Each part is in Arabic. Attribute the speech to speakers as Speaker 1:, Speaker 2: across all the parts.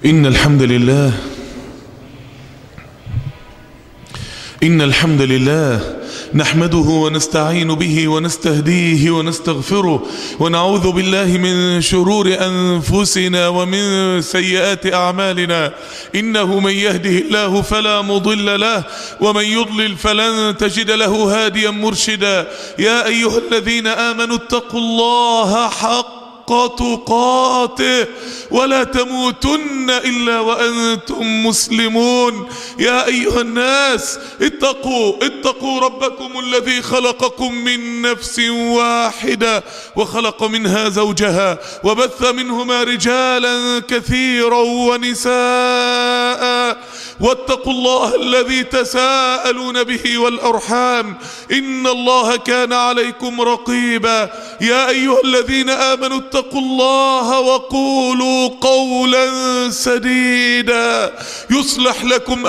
Speaker 1: إن الحمد لله نحمده ونستعين به ونستهديه ونستغفره ونعوذ بالله من شرور أنفسنا ومن سيئات أعمالنا. إنه من يهده الله فلا مضل له ومن يضلل فلن تجد له هاديا مرشدا. يا أيها الذين آمنوا اتقوا الله حق تقاته ولا تموتن إلا وأنتم مسلمون. يا أيها الناس اتقوا ربكم الذي خلقكم من نفس واحدة وخلق منها زوجها وبث منهما رجالا كثيرا ونساء واتقوا الله الذي تساءلون به والأرحام إن الله كان عليكم رقيبا. يا أيها الذين آمنوا اتقوا الله وقولوا قولا سديدا يصلح لكم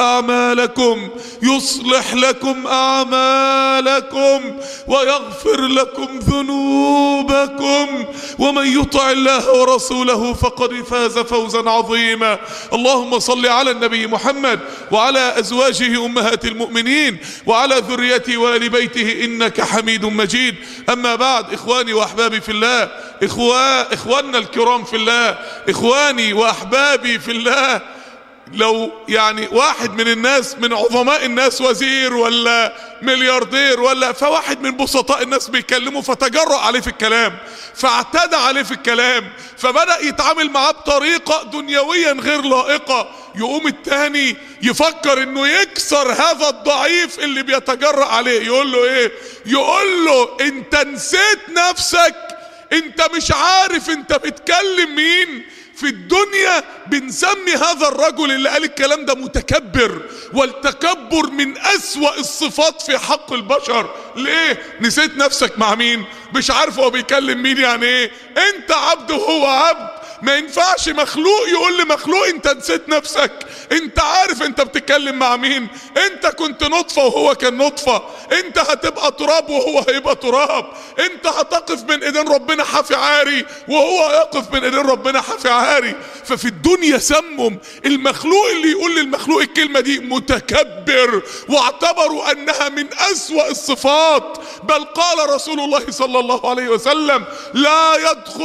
Speaker 1: أعمالكم ويغفر لكم ذنوبكم ومن يطع الله ورسوله فقد فاز فوزا عظيما. اللهم صل على النبي محمد وعلى أزواجه أمهات المؤمنين وعلى ذريته وآل بيته إنك حميد مجيد. أما بعد، إخواني وأحبابي في الله، إخواننا الكرام في الله، إخواني وأحبابي في الله، لو يعني واحد من الناس من عظماء الناس وزير ولا ملياردير ولا فواحد من بسطاء الناس بيكلمه فتجرأ عليه في الكلام فاعتدى عليه في الكلام فبدأ يتعامل معاه بطريقة دنيويا غير لائقة، يقوم التاني يفكر انه يكسر هذا الضعيف اللي بيتجرأ عليه. يقول له ايه؟ يقول له انت نسيت نفسك، انت مش عارف انت بتكلم مين. في الدنيا بنسمي هذا الرجل اللي قال الكلام ده متكبر، والتكبر من أسوأ الصفات في حق البشر. ليه؟ نسيت نفسك مع مين؟ مش عارف هو بيكلم مين. يعني ايه؟ انت عبد وهو عبد. ما ينفعش مخلوق يقول لمخلوق انت نسيت نفسك. انت عارف انت بتتكلم مع مين. انت كنت نطفة وهو كان نطفة. انت هتبقى تراب وهو هيبقى تراب. انت هتقف بين ايدين ربنا حافي عاري وهو يقف بين ايدين ربنا حافي عاري. ففي الدنيا سمم المخلوق اللي يقول للمخلوق الكلمة دي متكبر، واعتبروا انها من اسوأ الصفات. بل قال رسول الله صلى الله عليه وسلم: لا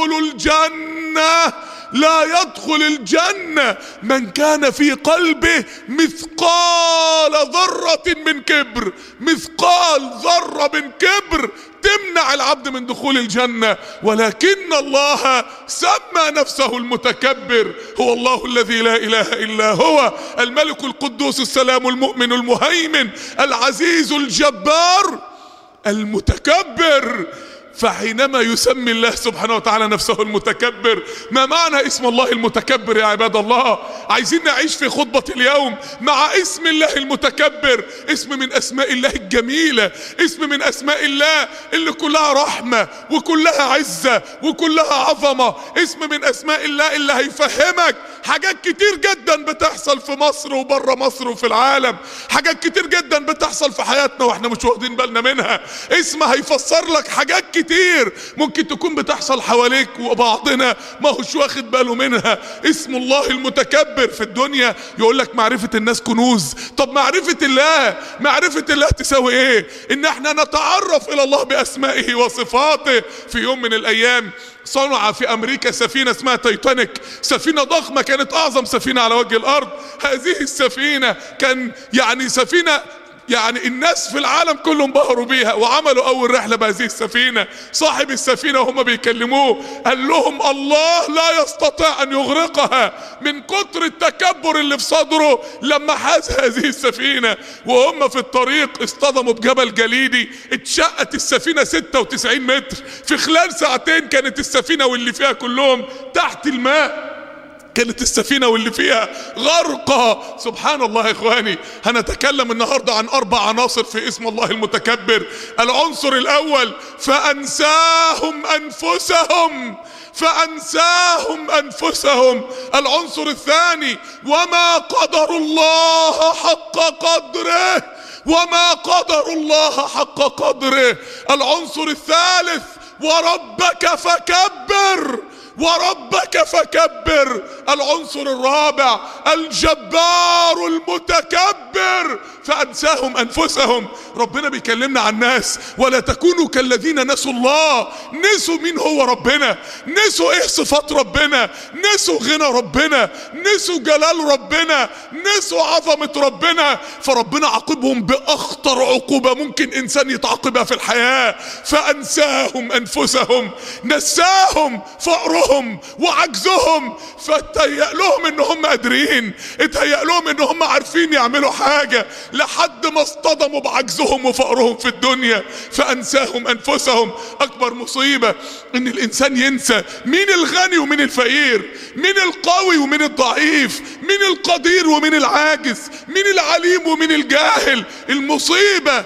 Speaker 1: يدخل الجنة من كان في قلبه مثقال ذرة من كبر. مثقال ذرة من كبر تمنع العبد من دخول الجنة. ولكن الله سمى نفسه المتكبر. هو الله الذي لا إله إلا هو، الملك القدوس السلام المؤمن المهيمن العزيز الجبار المتكبر. فحينما يسمي الله سبحانه وتعالى نفسه المتكبر، ما معنى اسم الله المتكبر يا عباد الله؟ عايزين نعيش في خطبة اليوم مع اسم الله المتكبر. اسم من اسماء الله الجميلة، اسم من اسماء الله اللي كلها رحمة وكلها عزة وكلها عظمة. اسم من اسماء الله اللي هيفهمك حاجات كتير جدا بتحصل في مصر وبره مصر وفي العالم. حاجات كتير جدا بتحصل في حياتنا واحنا مش واخدين بالنا منها. اسم هيفسر لك حاجات كتير ممكن تكون بتحصل حواليك وبعضنا ما هوش واخد باله منها. اسم الله المتكبر. في الدنيا يقول لك معرفة الناس كنوز. طب معرفة الله تساوي ايه؟ ان احنا نتعرف الى الله باسمائه وصفاته. في يوم من الايام صنع في امريكا سفينة اسمها تايتانيك، سفينة ضخمة، كانت اعظم سفينة على وجه الارض. هذه السفينة كان سفينة الناس في العالم كلهم انبهروا بيها، وعملوا اول رحلة بهذه السفينة. صاحب السفينة وهم بيكلموه قال لهم الله لا يستطيع ان يغرقها من كتر التكبر اللي في صدره لما حاز هذه السفينة. وهم في الطريق اصطدموا بجبل جليدي، اتشقت السفينة 96 متر. في خلال ساعتين كانت السفينة واللي فيها كلهم تحت الماء. كانت السفينة واللي فيها غرقة. سبحان الله يا اخواني. هنتكلم النهاردة عن 4 عناصر في اسم الله المتكبر. العنصر الاول: فانساهم انفسهم. العنصر الثاني: وما قدر الله حق قدره. العنصر الثالث: وربك فكبر. وربك فكبر. العنصر الرابع الجبار المتكبر، فأنساهم أنفسهم. ربنا بيكلمنا عن ناس ولا تكونوا كالذين نسوا الله. نسوا مين هو ربنا، نسوا ايه صفات ربنا، نسوا غنى ربنا، نسوا جلال ربنا، نسوا عظمة ربنا. فربنا عاقبهم بأخطر عقوبة ممكن إنسان يتعاقبها في الحياة، فأنساهم أنفسهم. نساهم فقرهم وعجزهم، فتهيأ لهم ان هم قادرين، اتهيأ لهم ان هم عارفين يعملوا حاجة، لحد ما اصطدموا بعجزهم وفقرهم في الدنيا. فأنساهم أنفسهم. أكبر مصيبة ان الإنسان ينسى مين الغني ومين الفقير، مين القوي ومين الضعيف، مين القدير ومين العاجز، مين العليم ومين الجاهل. المصيبة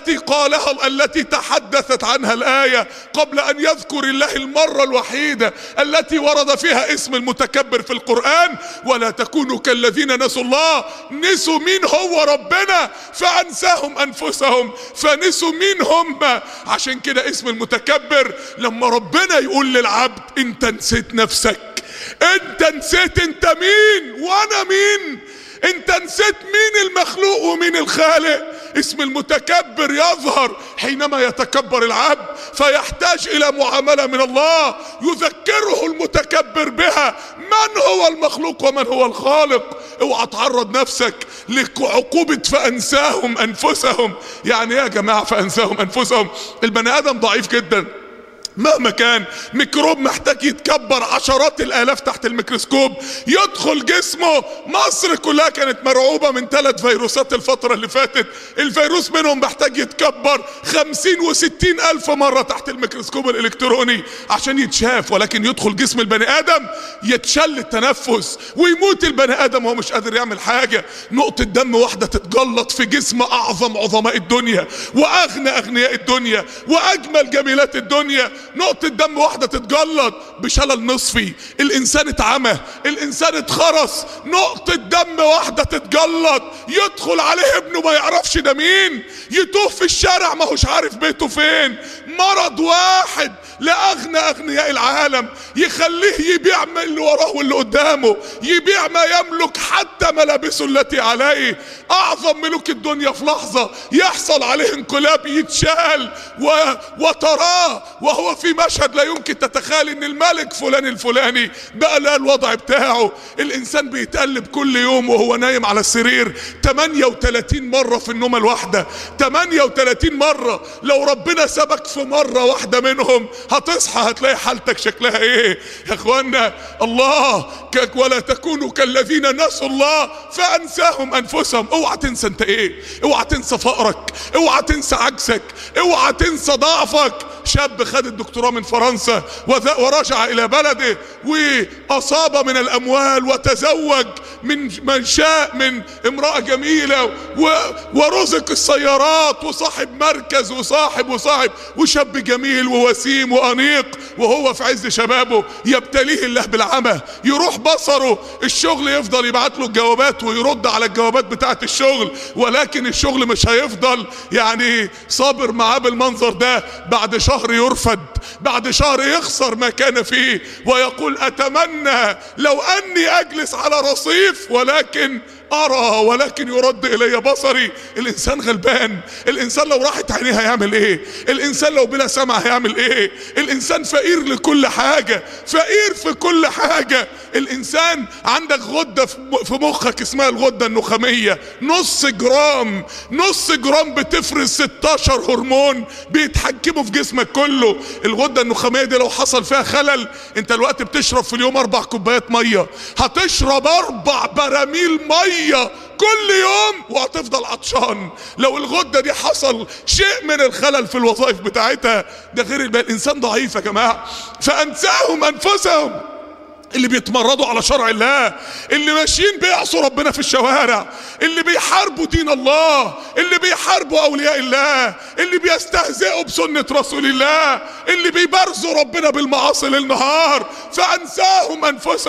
Speaker 1: التي تحدثت عنها الآية قبل أن يذكر الله المرة الوحيدة التي ورد فيها اسم المتكبر في القرآن: ولا تكونوا كالذين نسوا الله. نسوا مين هو ربنا فأنساهم أنفسهم، فنسوا مين هم. عشان كده اسم المتكبر لما ربنا يقول للعبد: انت نسيت نفسك، انت نسيت انت مين وانا مين، انت نسيت مين المخلوق ومين الخالق. اسم المتكبر يظهر حينما يتكبر العبد فيحتاج الى معاملة من الله يذكره المتكبر بها: من هو المخلوق ومن هو الخالق. اوعى تعرض نفسك لعقوبة فأنساهم أنفسهم. يعني يا جماعة فأنساهم أنفسهم؟ البني آدم ضعيف جدا مهما كان، ميكروب محتاج يتكبر عشرات الالاف تحت الميكروسكوب يدخل جسمه. مصر كلها كانت مرعوبة من 3 فيروسات الفترة اللي فاتت، الفيروس منهم محتاج يتكبر 50 و60 ألف مرة تحت الميكروسكوب الإلكتروني عشان يتشاف. ولكن يدخل جسم البني آدم يتشل التنفس ويموت البني آدم وهو مش قادر يعمل حاجة. نقطة دم واحدة تتجلط في جسم أعظم عظماء الدنيا وأغنى أغنياء الدنيا وأجمل جميلات الدنيا، نقطة دم واحدة تتجلط بشلل نصفي، الإنسان اتعمى، الإنسان اتخرس. نقطة دم واحدة تتجلط يدخل عليه ابنه ما يعرفش ده مين، يتوه في الشارع ما هوش عارف بيته فين. مرض واحد لأغنى أغنياء العالم يخليه يبيع من اللي وراه واللي قدامه، يبيع ما يملك حتى ملابسه التي عليه. أعظم ملوك الدنيا في لحظة يحصل عليه انقلاب، يتشال وتراه وهو في مشهد لا يمكن تتخيل ان الملك فلان الفلاني بقى له الوضع بتاعه. الانسان بيتقلب كل يوم وهو نايم على السرير 38 مرة في النومة الواحدة، 38 مرة. لو ربنا سبك في مرة واحدة منهم هتصحى هتلاقي حالتك شكلها ايه يا اخوانا. الله ولا تكونوا كالذين نسوا الله فأنساهم أنفسهم. اوعى تنسى انت ايه، اوعى تنسى فقرك، اوعى تنسى عجزك، اوعى تنسى ضعفك. شاب خد الدكتوراه من فرنسا ورجع الى بلده واصاب من الاموال وتزوج من شاء من امرأة جميلة ورزق السيارات وصاحب مركز وصاحب وشاب جميل ووسيم وانيق، وهو في عز شبابه يبتليه الله بالعمى، يروح بصره، الشغل يفضل يبعت له الجوابات ويرد على الجوابات بتاعت الشغل، ولكن الشغل مش هيفضل يعني صابر معاه بالمنظر ده. بعد شهر يرفد، بعد شهر يخسر ما كان فيه ويقول: أتمنى لو أني أجلس على رصيف ولكن أرى ولكن يرد إلي بصري. الإنسان غلبان، الإنسان لو راحت عينيه هيعمل إيه؟ الإنسان لو بلا سمع هيعمل إيه؟ الإنسان فقير لكل حاجة، فقير في كل حاجة. الإنسان عندك غدة في مخك اسمها الغدة النخامية، نص جرام بتفرز 16 هرمون بيتحكموا في جسمك كله. الغدة النخامية دي لو حصل فيها خلل، انت الوقت بتشرب في اليوم 4 كوبايات مية، هتشرب 4 براميل مية كل يوم وهتفضل عطشان. لو الغدة دي حصل شيء من الخلل في الوظائف بتاعتها، ده غير الانسان ضعيف يا جماعة. فأنساهم أنفسهم. اللي بيتمردوا على شرع الله، اللي ماشيين بيعصوا ربنا في الشوارع، اللي بيحاربوا دين الله، اللي بيحاربوا اولياء الله، اللي بيستهزئوا بسنة رسول الله، اللي بيبرزوا ربنا بالمعاصي للنهار. فأنساهم أنفسهم.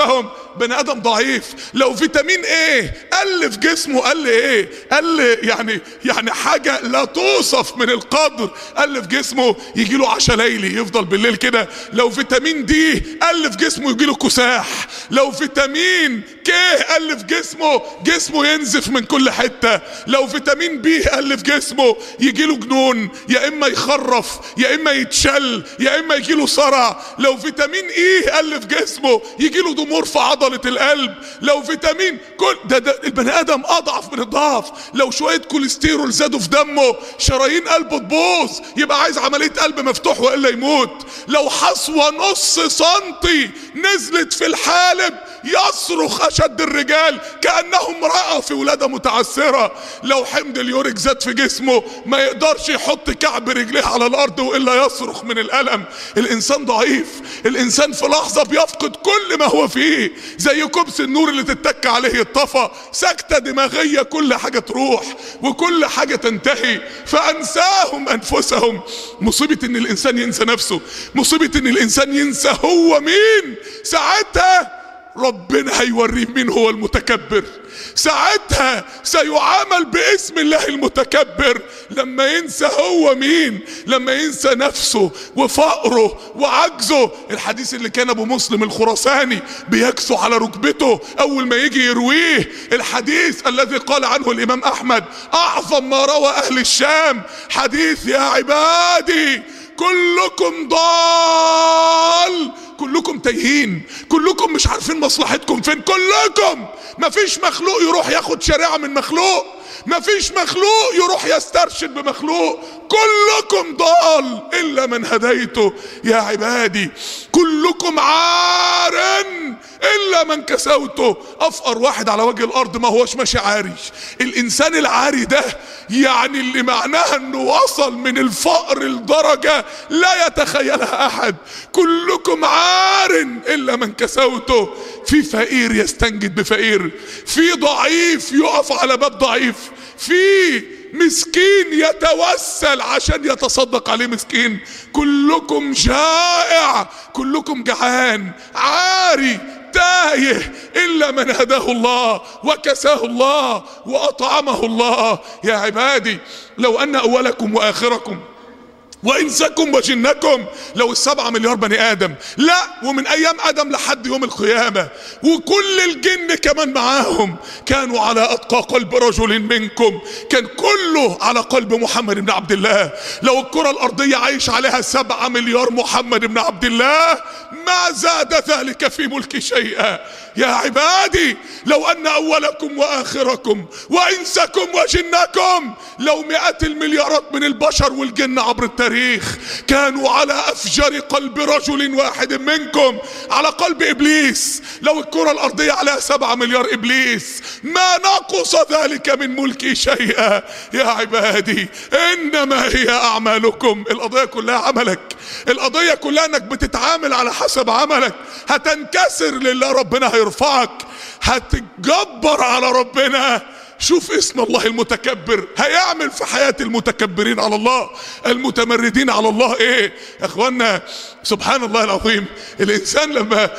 Speaker 1: بني ادم ضعيف. لو فيتامين ايه قل في جسمه، قل ايه؟ قل يعني حاجة لا توصف من القدر، قل في جسمه يجيله عشا ليلي يفضل بالليل كده. لو فيتامين دي قل في جسمه يجيله كساح. لو فيتامين كيه قل في جسمه ينزف من كل حتة. لو فيتامين بي قل في جسمه يجيله جنون، يا اما يخرف يا اما يتشل يا اما يجيله صرع. لو فيتامين ايه قل في جسمه يجيله ضمور في عضلة القلب. لو فيتامين كل ده البني ادم اضعف من الضعف. لو شوية كوليسترول زادوا في دمه شرايين قلبه تبوظ، يبقى عايز عملية قلب مفتوح والا يموت. لو حصوة نص سنتي نزلت في الحالب يصرخ اشد الرجال كأنه امرأة في ولادة متعسرة. لو حمض اليوريك زاد في جسمه ما يقدرش يحط كعب رجليه على الارض والا يصرخ من الالم. الانسان ضعيف، الانسان في لحظة بيفقد كل ما هو فيه، زي كبس النور اللي تتك عليه يطفى، سكتة دماغية كل حاجة تروح وكل حاجة تنتهي. فانساهم انفسهم. مصيبة ان الانسان ينسى نفسه، مصيبة ان الانسان ينسى هو مين. ساعتها ربنا هيوريه مين هو المتكبر. ساعتها سيعامل باسم الله المتكبر. لما ينسى هو مين، لما ينسى نفسه وفقره وعجزه. الحديث اللي كان ابو مسلم الخراساني بيكسو على ركبته اول ما يجي يرويه، الحديث الذي قال عنه الامام احمد اعظم ما روى اهل الشام، حديث يا عبادي كلكم ضال، كلكم تايهين، كلكم مش عارفين مصلحتكم فين، كلكم. مفيش مخلوق يروح ياخد شريعة من مخلوق، مفيش مخلوق يروح يسترشد بمخلوق، كلكم ضال الا من هديته. يا عبادي كلكم عار الا من كسوته. افقر واحد على وجه الارض ما هوش ماشي عاري. الانسان العاري ده يعني اللي معناها انه وصل من الفقر لدرجة لا يتخيلها احد. كلكم عار الا من كسوته. في فقير يستنجد بفقير، في ضعيف يقف على باب ضعيف، في مسكين يتوسل عشان يتصدق عليه مسكين. كلكم جائع، كلكم جعان عاري تايه الا من هداه الله وكساه الله واطعمه الله. يا عبادي لو ان اولكم واخركم وانسكم وجنكم، لو 7 مليار بني ادم، لا ومن ايام ادم لحد يوم القيامة، وكل الجن كمان معاهم، كانوا على اتقى قلب رجل منكم، كان كله على قلب محمد بن عبد الله. لو الكرة الارضية عايش عليها 7 مليار محمد بن عبد الله ما زاد ذلك في ملك شيئا. يا عبادي لو ان اولكم واخركم وانسكم وجنكم، لو 100 المليارات من البشر والجن عبر التاريخ كانوا على افجر قلب رجل واحد منكم، على قلب ابليس، لو الكرة الارضية عليها 7 مليار ابليس ما نقص ذلك من ملكي شيئا. يا عبادي انما هي اعمالكم. القضية كلها عملك، القضية كلها انك بتتعامل على حسب عملك. هتنكسر لله ربنا هيرفعك، هتتجبر على ربنا. شوف اسم الله المتكبر هيعمل في حياة المتكبرين على الله المتمردين على الله ايه. اخوانا سبحان الله العظيم، الانسان لما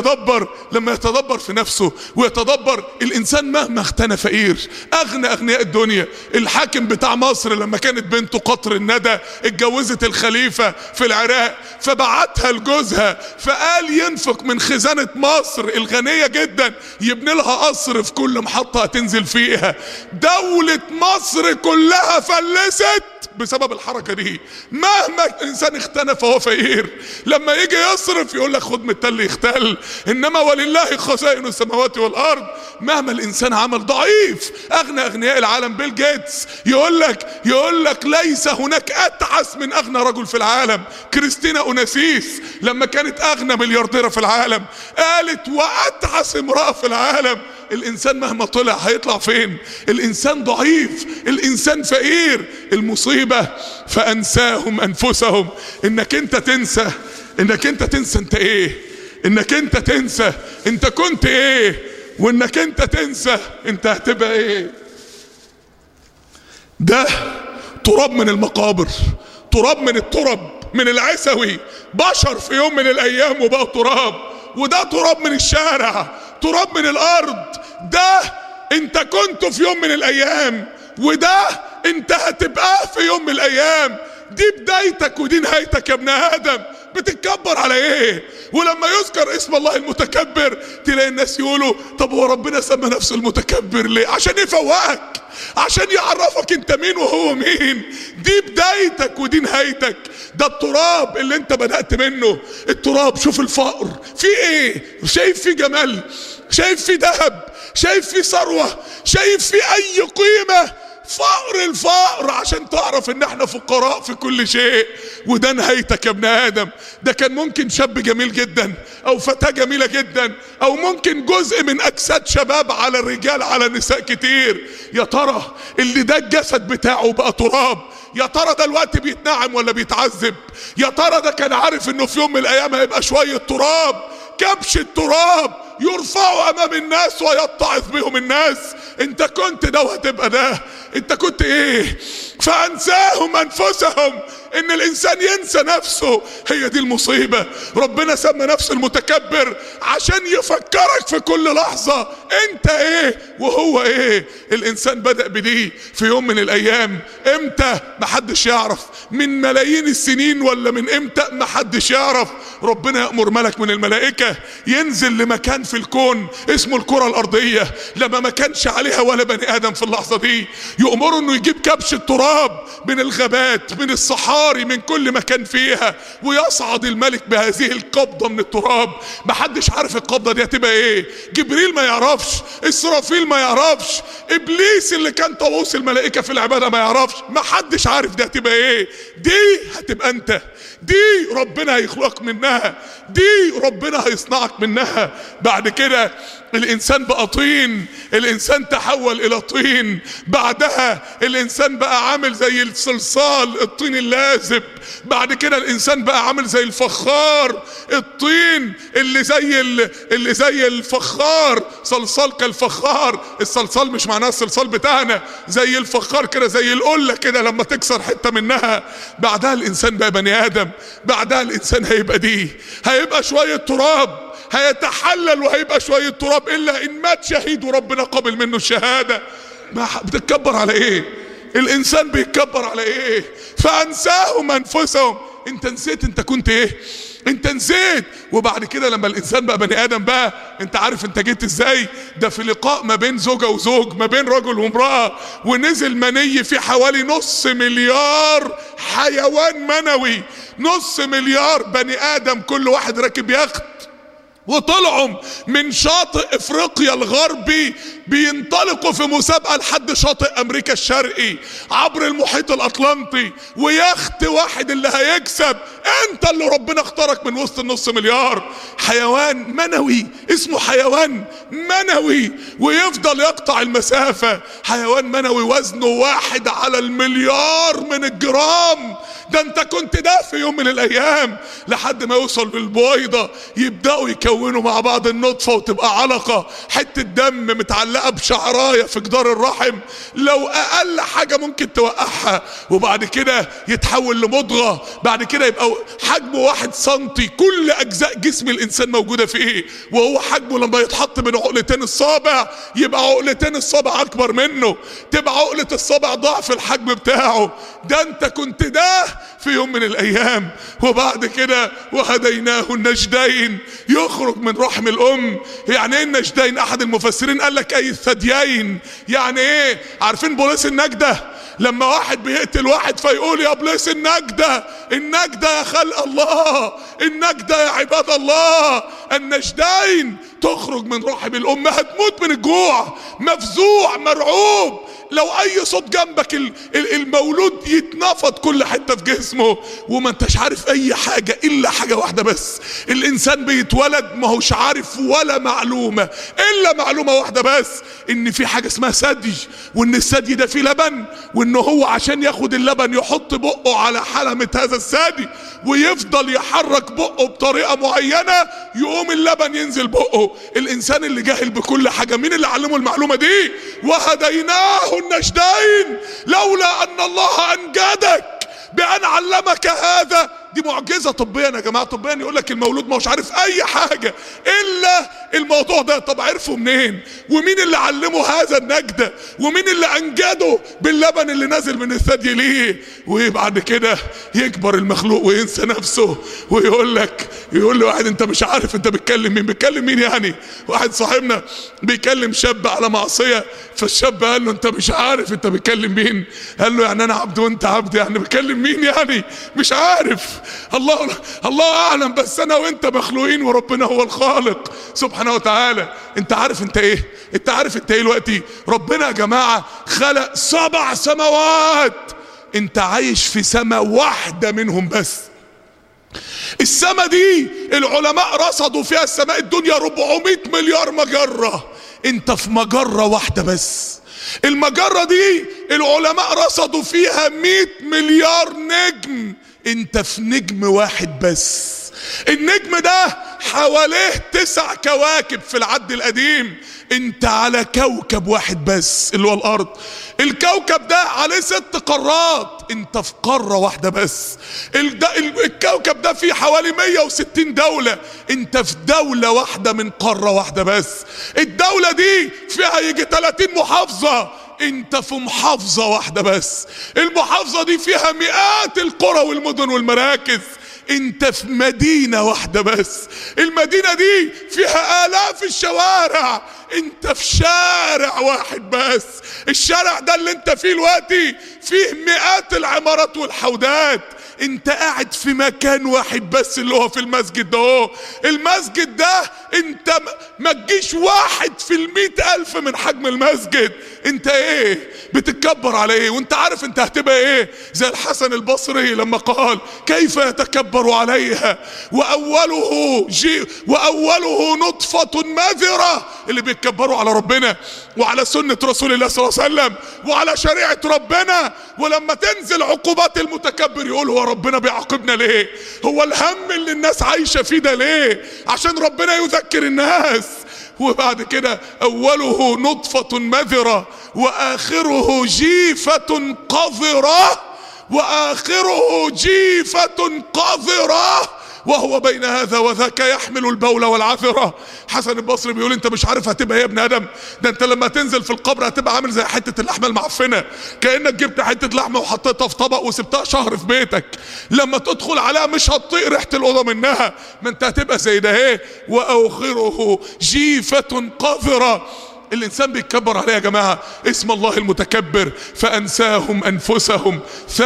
Speaker 1: يتدبر في نفسه ويتدبر، الانسان مهما اغتنى فقير، اغنى اغنياء الدنيا. الحاكم بتاع مصر لما كانت بنته قطر الندى اتجوزت الخليفة في العراق فبعتها لجوزها، فقال ينفق من خزانة مصر الغنية جدا يبني لها قصر في كل محطة هتنزل فيها. دولة مصر كلها فلست بسبب الحركة دي. مهما الانسان اختنى فهو فقير، لما يجي يصرف يقول لك خد من التل يختل، انما ولله خزائن السماوات والارض. مهما الانسان عمل ضعيف. اغنى اغنياء العالم بيل جيتس يقول لك ليس هناك اتعس من اغنى رجل في العالم. كريستينا اوناسيس لما كانت اغنى مليارديرة في العالم قالت واتعس امرأة في العالم. الانسان مهما طلع هيطلع فين؟ الانسان ضعيف، الانسان فقير. المصيبة فانساهم انفسهم. انك انت تنسى انت ايه، انك انت تنسى انت كنت ايه، وانك انت تنسى انت هتبقى ايه. ده تراب من المقابر، تراب من التراب، من العسوي. بشر في يوم من الايام وبقوا تراب. وده تراب من الشارع، تراب من الارض. ده انت كنت في يوم من الايام، وده انت هتبقى في يوم من الايام. دي بدايتك ودي نهايتك يا ابن ادم. بتتكبر على ايه؟ ولما يذكر اسم الله المتكبر تلاقي الناس يقولوا طب هو ربنا سمى نفسه المتكبر ليه؟ عشان يفوقك، عشان يعرفك انت مين وهو مين. دي بدايتك ودي نهايتك. ده التراب اللي انت بدأت منه. التراب، شوف الفقر في ايه؟ شايف فيه جمال؟ شايف فيه ذهب؟ شايف فيه ثروة؟ شايف فيه اي قيمة؟ فقر الفقر، عشان تعرف ان احنا فقراء في كل شيء. وده نهايتك يا ابن ادم. ده كان ممكن شاب جميل جدا او فتاة جميلة جدا، او ممكن جزء من اجساد شباب على الرجال على النساء كتير. يا ترى اللي ده الجسد بتاعه بقى تراب، يا ترى ده الوقت بيتنعم ولا بيتعذب؟ يا ترى ده كان عارف انه في يوم من الايام هيبقى شوية تراب، كبش التراب يرفعوا امام الناس ويتعظ بهم الناس. انت كنت ده وهتبقى ده. انت كنت ايه؟ فانساهم انفسهم. ان الانسان ينسى نفسه، هي دي المصيبة. ربنا سمى نفسه المتكبر عشان يفكرك في كل لحظة انت ايه وهو ايه. الانسان بدأ بدي في يوم من الايام. امتى؟ محدش يعرف. من ملايين السنين ولا من امتى؟ محدش يعرف. ربنا يأمر ملك من الملائكة ينزل لمكان في الكون اسمه الكرة الارضية، لما ما كانش عليها ولا بني ادم في اللحظة دي. يأمره انه يجيب كبش التراب من الغابات، من الصحاري، من كل مكان فيها، ويصعد الملك بهذه القبضة من التراب. محدش عارف القبضة دي هتبقى ايه. جبريل ما يعرفش، اسرافيل ما يعرفش، ابليس اللي كان طاووس الملائكة في العبادة ما يعرفش. محدش عارف دي هتبقى ايه. دي هتبقى انت. دي ربنا هيخلقك منها. دي ربنا هيصنعك منها. بعد كده الانسان بقى طين، الانسان تحول الى طين. بعدها الانسان بقى عامل زي الصلصال، الطين اللازب. بعد كده الانسان بقى عامل زي الفخار، الطين اللي زي الفخار، صلصال كالفخار. الصلصال مش معناه الصلصال بتاعنا، زي الفخار كده، زي القلة كده لما تكسر حتة منها. بعدها الانسان بقى بني ادم. بعدها الانسان هيبقى دي، هيبقى شوية تراب، هيتحلل وهيبقى شوية تراب، إلا إن مات شهيد وربنا قبل منه الشهادة. ما بتتكبر على إيه؟ الإنسان بيتكبر على إيه؟ فأنساهم أنفسهم. أنت نسيت أنت كنت إيه؟ أنت نسيت. وبعد كده لما الإنسان بقى بني آدم بقى، أنت عارف أنت جيت إزاي؟ ده في لقاء ما بين زوجة وزوج، ما بين رجل وامرأة، ونزل مني في حوالي 500 مليار حيوان منوي. 500 مليار بني آدم كل واحد راكب يخت، وطلعوا من شاطئ افريقيا الغربي بينطلقوا في مسابقة لحد شاطئ امريكا الشرقي عبر المحيط الاطلنطي، ويخت واحد اللي هيكسب. انت اللي ربنا اختارك من وسط ال500 مليار. حيوان منوي اسمه حيوان منوي، ويفضل يقطع المسافة. حيوان منوي وزنه 1 على المليار من الجرام. ده انت كنت ده في يوم من الايام، لحد ما يوصل للبويضة يبدأوا يكونوا مع بعض النطفة وتبقى علقة، حتة دم متعلقة بشعراية في جدار الرحم، لو اقل حاجة ممكن توقعها. وبعد كده يتحول لمضغة، بعد كده يبقى حجمه 1 سنتي. كل اجزاء جسم الانسان موجودة فيه، وهو حجمه لما يتحط بين عقلتين الصابع يبقى عقلتين الصابع اكبر منه، تبقى عقلة الصابع ضعف الحجم بتاعه. ده انت كنت ده في يوم من الايام. وبعد كده وهديناه النجدين، يخرج من رحم الام. يعني ايه النجدين؟ احد المفسرين قال لك اي الثديين. يعني ايه؟ عارفين بوليس النجدة؟ لما واحد بيقتل واحد فيقول يا بوليس النجدة، النجدة يا خلق الله، النجدة يا عباد الله. النجدين تخرج من رحم الام، هتموت من الجوع، مفزوع مرعوب. لو اي صوت جنبك المولود يتنفض كل حتة في جسمه، وما انتش عارف اي حاجة الا حاجة واحدة بس. الانسان بيتولد ما هوش عارف ولا معلومة الا معلومة واحدة بس، ان في حاجة اسمها ثدي، وان الثدي ده فيه لبن، وان هو عشان ياخد اللبن يحط بقه على حلمة هذا الثدي ويفضل يحرك بقه بطريقة معينة، يقوم اللبن ينزل بقه. الانسان اللي جاهل بكل حاجة، مين اللي علمه المعلومة دي؟ وهديناه النجدين. لولا ان الله انجدك بان علمك هذا دي معجزة طبيا يا جماعة. طبيا يقول لك المولود ما هوش عارف اي حاجة الا الموضوع ده. طب عرفه منين؟ ومين اللي علمه هذا النجدة؟ ومين اللي انجده باللبن اللي نازل من الثدي ليه؟ وبعد كده يكبر المخلوق وينسى نفسه ويقول له واحد انت مش عارف انت بتكلم مين. بتكلم مين يعني؟ واحد صاحبنا بيكلم شاب على معصية، فالشاب قال له انت مش عارف انت بتكلم مين؟ قال له يعني انا عبد وانت عبد، يعني بكلم مين يعني؟ مش عارف. الله اعلم، بس انا وانت مخلوقين وربنا هو الخالق سبحانه وتعالى. انت عارف انت ايه؟ انت عارف انت ايه دلوقتي؟ ربنا يا جماعة خلق 7 سماوات، انت عايش في سماء واحدة منهم بس. السماء دي العلماء رصدوا فيها السماء الدنيا 400 مليار مجرة، انت في مجرة واحدة بس. المجرة دي العلماء رصدوا فيها 100 مليار نجم، انت في نجم واحد بس. النجم ده حواليه 9 كواكب في العد القديم، انت على كوكب واحد بس اللي هو الارض. الكوكب ده عليه 6 قارات، انت في قارة واحدة بس. الكوكب ده فيه حوالي 160 دولة، انت في دولة واحدة من قارة واحدة بس. الدولة دي فيها يجي 30 محافظة، انت في محافظة واحدة بس. المحافظة دي فيها مئات القرى والمدن والمراكز، انت في مدينة واحدة بس. المدينة دي فيها آلاف الشوارع، انت في شارع واحد بس. الشارع ده اللي انت فيه دلوقتي فيه مئات العمارات والحودات، انت قاعد في مكان واحد بس اللي هو في المسجد ده. المسجد ده انت ما تجيش 1 في 100,000 من حجم المسجد. انت ايه بتتكبر على ايه؟ وانت عارف انت هتبقى ايه؟ زي الحسن البصري لما قال كيف يتكبر عليها وأوله نطفة مذرة. اللي بيتكبروا على ربنا وعلى سنة رسول الله صلى الله عليه وسلم وعلى شريعة ربنا، ولما تنزل عقوبات المتكبر يقول هو ربنا بيعاقبنا ليه؟ هو الهم اللي الناس عايشة فيه ده ليه؟ عشان ربنا يذكر الناس. وبعد كده أوله نطفة مذرة وآخره جيفة قذرة، وآخره جيفة قذرة وهو بين هذا وذاك يحمل البول والعثرة. حسن البصري بيقول انت مش عارف هتبقى ايه يا ابن ادم؟ ده انت لما تنزل في القبر هتبقى عامل زي حتة اللحمة المعفنة، كأنك جبت حتة لحمة وحطيتها في طبق وسبتها شهر في بيتك، لما تدخل عليها مش هتطيق ريحة الأوضة منها. ما انت هتبقى زي ده ايه؟ وآخره جيفة قذرة. الانسان بيتكبر عليه يا جماعة اسم الله المتكبر فانساهم انفسهم.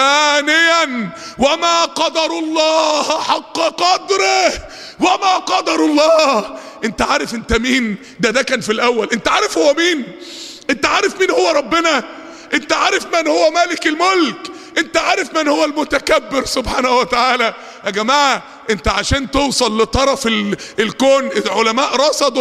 Speaker 1: ثانيا وما قدر الله حق قدره، وما قدر الله. انت عارف انت مين؟ ده كان في الاول. انت عارف هو مين؟ انت عارف مين هو ربنا؟ انت عارف من هو مالك الملك؟ انت عارف من هو المتكبر سبحانه وتعالى؟ يا جماعة انت عشان توصل لطرف الكون العلماء رصدوا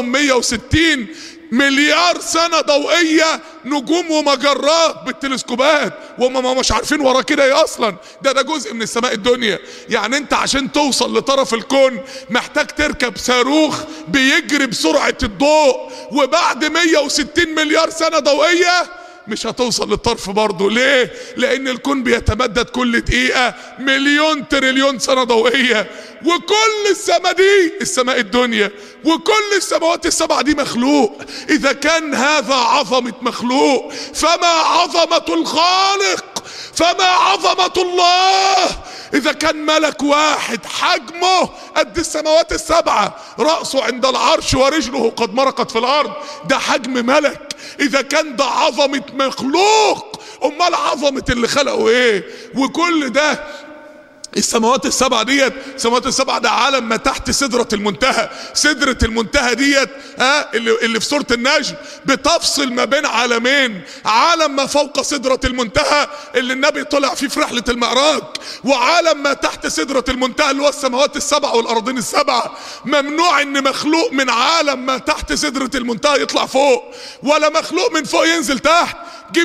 Speaker 1: 160 مليار سنة ضوئية نجوم ومجرات بالتلسكوبات، وهم مش عارفين ورا كده ايه اصلا. ده جزء من السماء الدنيا. يعني انت عشان توصل لطرف الكون محتاج تركب صاروخ بيجري بسرعة الضوء، وبعد 160 مليار سنة ضوئية مش هتوصل للطرف برضه. ليه؟ لان الكون بيتمدد كل دقيقة مليون تريليون سنة ضوئية، وكل السماء دي السماء الدنيا وكل السماوات ال7 دي مخلوق. اذا كان هذا عظمة مخلوق فما عظمة الخالق، فما عظمة الله. اذا كان ملك واحد حجمه قد السماوات ال7، رأسه عند العرش ورجله قد مرقت في الارض، ده حجم ملك. اذا كان ده عظمة مخلوق امال عظمة اللي خلقه ايه؟ وكل ده السماوات ال7 ديت، السماوات ال7 ده عالم ما تحت سدرة المنتهى. سدرة المنتهى ديت اللي في سورة النجم بتفصل ما بين عالمين، عالم ما فوق سدرة المنتهى اللي النبي طلع فيه في رحلة المعراج، وعالم ما تحت سدرة المنتهى اللي هو السماوات ال7 والأرضين ال7. ممنوع ان مخلوق من عالم ما تحت سدرة المنتهى يطلع فوق، ولا مخلوق من فوق ينزل تحت.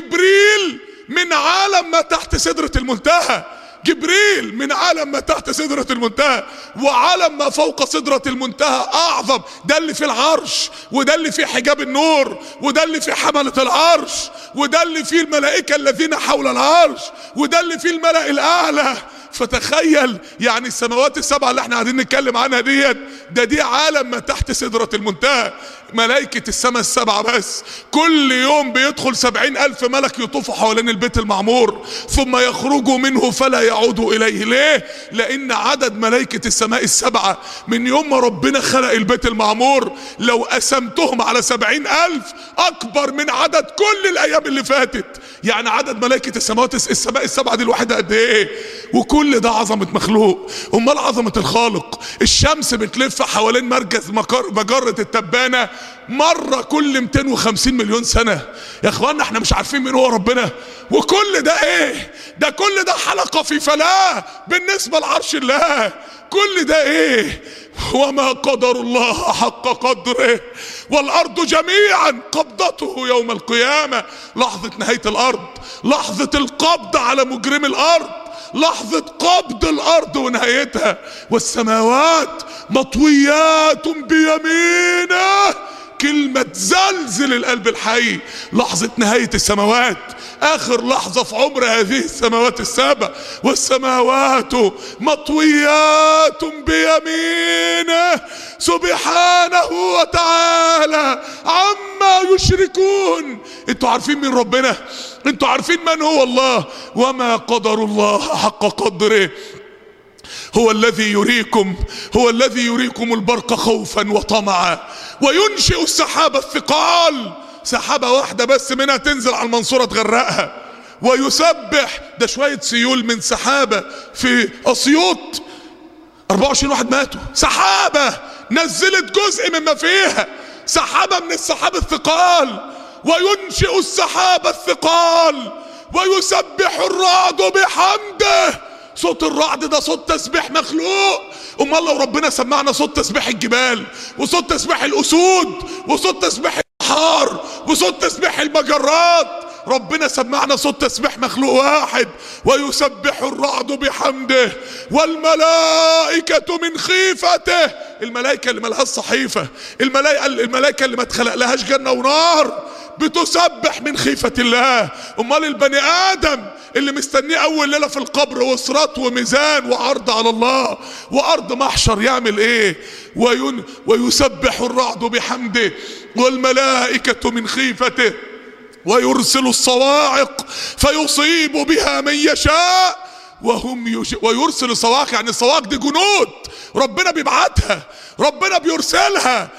Speaker 1: جبريل من عالم ما تحت سدرة المنتهى، جبريل من عالم ما تحت سدرة المنتهى، وعالم ما فوق سدرة المنتهى أعظم. ده اللي في العرش، وده اللي في حجاب النور، وده اللي في حملة العرش، وده اللي في الملائكة الذين حول العرش، وده اللي في الملأ الأعلى. فتخيل يعني السماوات السبعة اللي احنا قاعدين نتكلم عنها دي عالم ما تحت سدرة المنتهى. ملائكة السماء السبعة بس كل يوم بيدخل 70,000 ملك يطوفوا حوالين البيت المعمور ثم يخرجوا منه فلا يعودوا إليه. ليه؟ لأن عدد ملائكة السماء السبعة من يوم ما ربنا خلق البيت المعمور لو قسمتهم على 70,000 أكبر من عدد كل الأيام اللي فاتت. يعني عدد ملائكة السماء السبعة دي الواحدة قد إيه؟ وكل ده عظمة مخلوق. أمال عظمة الخالق؟ الشمس بتلف حوالين مركز مجرة التبانة مرة كل 250 مليون سنة. يا اخوانا احنا مش عارفين مين هو ربنا؟ وكل ده ايه؟ ده كل ده حلقة في فلاة بالنسبة لعرش الله. كل ده ايه؟ وما قدر الله حق قدره والارض جميعا قبضته يوم القيامة. لحظة نهاية الارض، لحظة القبض على مجرم الارض، لحظة قبض الارض ونهايتها. والسماوات مطويات بيمينه، كلمة زلزل القلب الحي. لحظة نهاية السماوات، اخر لحظة في عمر هذه السماوات السبع. والسماوات مطويات بيمينه سبحانه وتعالى عما يشركون. انتوا عارفين مين ربنا؟ انتوا عارفين من هو الله؟ وما قدر الله حق قدره. هو الذي يريكم البرق خوفا وطمعا وينشئ السحاب الثقال. سحابة واحدة بس منها تنزل على المنصورة تغرقها. ويسبح، ده شوية سيول من سحابة في أسيوط 24 واحد ماتوا. سحابة نزلت جزء مما فيها، سحابة من السحاب الثقال. وينشئ السحاب الثقال ويسبح الرعد بحمده. صوت الرعد ده صوت تسبيح مخلوق. امال لو ربنا سمعنا صوت تسبيح الجبال وصوت تسبيح الاسود وصوت تسبيح البحار وصوت تسبيح المجرات، ربنا سمعنا صوت تسبيح مخلوق واحد. ويسبح الرعد بحمده والملائكة من خيفته. الملائكة اللي ملهاش صحيفة، الملائكة اللي ما اتخلق لهاش جنة ونار بتسبح من خيفة الله. امال البني ادم اللي مستنيه اول ليلة في القبر وصراط وميزان وعرض على الله وارض محشر يعمل ايه؟ ويسبح الرعد بحمده والملائكة من خيفته ويرسل الصواعق فيصيب بها من يشاء ويرسل الصواعق. يعني الصواعق دي جنود ربنا بيبعتها، ربنا بيرسلها.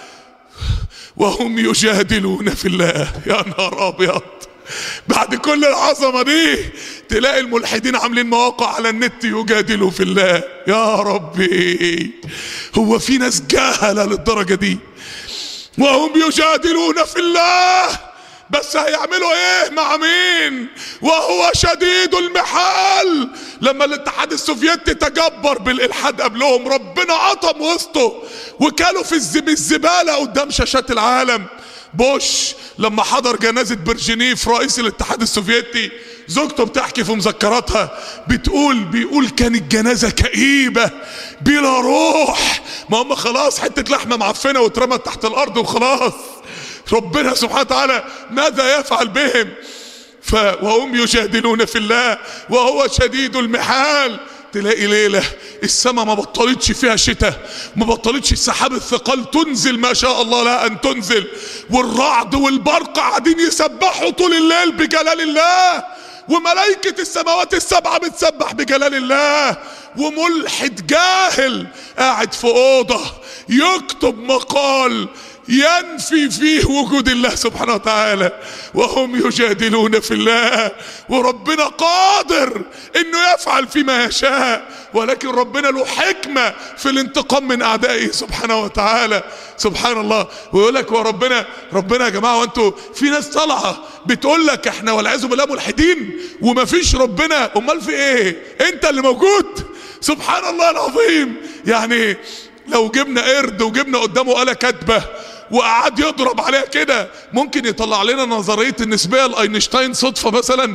Speaker 1: وهم يجادلون في الله. يا نهار ابيض، بعد كل العظمة دي تلاقي الملحدين عاملين مواقع على النت يجادلوا في الله. يا ربي، هو في ناس جاهلة للدرجة دي؟ وهم يجادلون في الله، بس هيعملوا ايه مع مين؟ وهو شديد المحال. لما الاتحاد السوفيتي تجبر بالالحاد قبلهم ربنا عطم وسطه وكانوا في الزبالة قدام شاشات العالم. بوش لما حضر جنازة برجنيف رئيس الاتحاد السوفيتي، زوجته بتحكي في مذكراتها بيقول كانت جنازة كئيبة بلا روح. ما هم خلاص حتة لحمة معفنة واترمت تحت الارض وخلاص. ربنا سبحانه وتعالى ماذا يفعل بهم؟ وهم يجادلون في الله وهو شديد المحال. تلاقي ليلة السماء ما بطلتش فيها شتاء، ما بطلتش السحاب الثقال تنزل ما شاء الله لا ان تنزل، والرعد والبرق قاعدين يسبحوا طول الليل بجلال الله، وملائكة السماوات السبعة بتسبح بجلال الله. وملحد جاهل قاعد في اوضة يكتب مقال ينفي فيه وجود الله سبحانه وتعالى. وهم يجادلون في الله، وربنا قادر انه يفعل فيما يشاء، ولكن ربنا له حكمة في الانتقام من اعدائه سبحانه وتعالى. سبحان الله. ويقول لك وربنا يا جماعة، وانتوا في ناس طالعة بتقول لك احنا والعياذ بالله ملحدين وما فيش ربنا. امال في ايه؟ انت اللي موجود. سبحان الله العظيم. يعني لو جبنا قرد وجبنا قدامه آلة كاتبة وقعد يضرب عليها كده، ممكن يطلع لنا نظرية النسبية لاينشتاين صدفة مثلا؟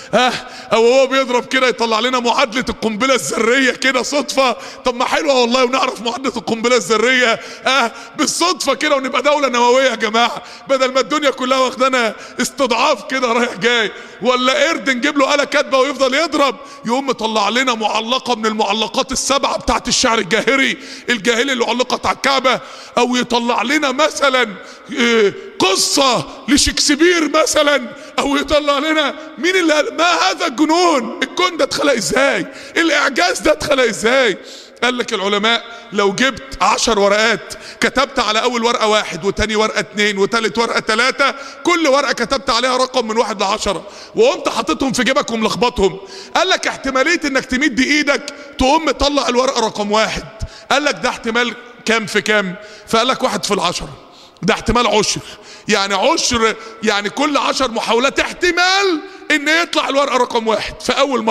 Speaker 1: او هو بيضرب كده يطلع لنا معادلة القنبلة الذرية كده صدفة. طب ما حلوة والله، ونعرف معادلة القنبلة الذرية بالصدفة كده، ونبقى دولة نووية يا جماعة، بدل ما الدنيا كلها واخدانا استضعاف كده رايح جاي. ولا قرد نجيب له آلة كاتبة ويفضل يضرب، يقوم مطلع لنا معلقة من المعلقات السبعة بتاعت الشعر الجاهلي اللي علقت على الكعبة. او يطلع لنا مثلا قصة لشكسبير مثلا، او يطلع لنا مين اللي قال ما هذا الجنون؟ الكون ده اتخلق ازاي؟ الاعجاز ده اتخلق ازاي؟ قال لك العلماء لو جبت 10 ورقات، كتبت على اول ورقة 1 وتاني ورقة 2 وتالت ورقة 3، كل ورقة كتبت عليها رقم من 1 ل10، وقمت حاططهم في جيبك وملخبطهم، قال لك احتمالية انك تمد ايدك تقوم مطلع الورقة رقم 1، قال لك ده احتمال كام في كام؟ فقال لك 1 في 10، ده احتمال عشر، يعني عشر، يعني كل 10 محاولات احتمال ان يطلع الورقة رقم 1 في اول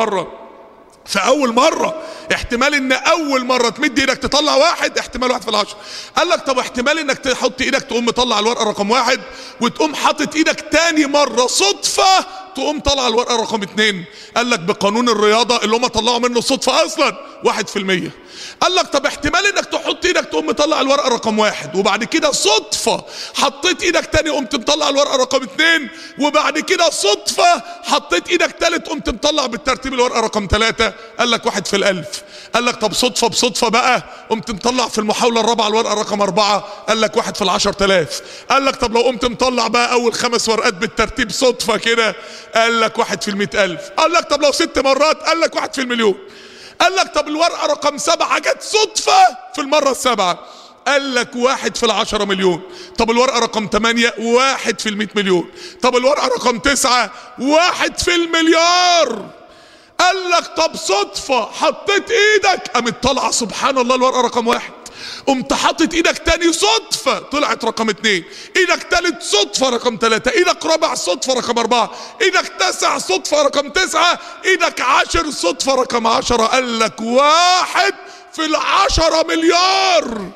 Speaker 1: مرة. احتمال ان اول مرة تمد ايدك تطلع 1، احتمال 1 في 10. قال لك طب احتمال انك تحط ايدك تقوم مطلع الورقة رقم 1 وتقوم حاطط ايدك تاني مرة صدفة تقوم طلع الورقة رقم 2، قال لك بقانون الرياضة اللي هم طلعوا منه الصدفة اصلا 1%. قال لك طب احتمال انك تحط ايدك تقوم مطلع الورقة رقم 1 وبعد كده صدفة حطيت ايدك تاني قمت مطلع الورقة رقم 2، وبعد كده صدفة حطيت ايدك تالت قمت مطلع بالترتيب الورقة رقم 3، قال لك 1 في 1000. قال لك طب صدفة بقى قمت مطلع في المحاولة الرابعة الورقة رقم 4، قال لك 1 في 10,000. قال لك طب لو قمت مطلع بقى اول 5 ورقات بالترتيب صدفة كده، قال لك 1 في 100,000. قال لك طب لو 6 مرات، قال لك 1 في المليون. قال لك طب الورقة رقم 7 جت صدفة في المرة ال7، قال لك 1 في 10 مليون. طب الورقة رقم 8 1 في 100 مليون. طب الورقة رقم 9 1 في المليار. قال لك طب صدفة حطيت ايدك قامت طالعة سبحان الله الورقة رقم 1، قمت حاطط ايدك تاني صدفة طلعت رقم 2، ايدك تالت صدفة رقم 3، ايدك رابع صدفة رقم 4، ايدك 9 صدفة رقم 9، ايدك 10 صدفة رقم 10. قال لك 1 في 10 مليار،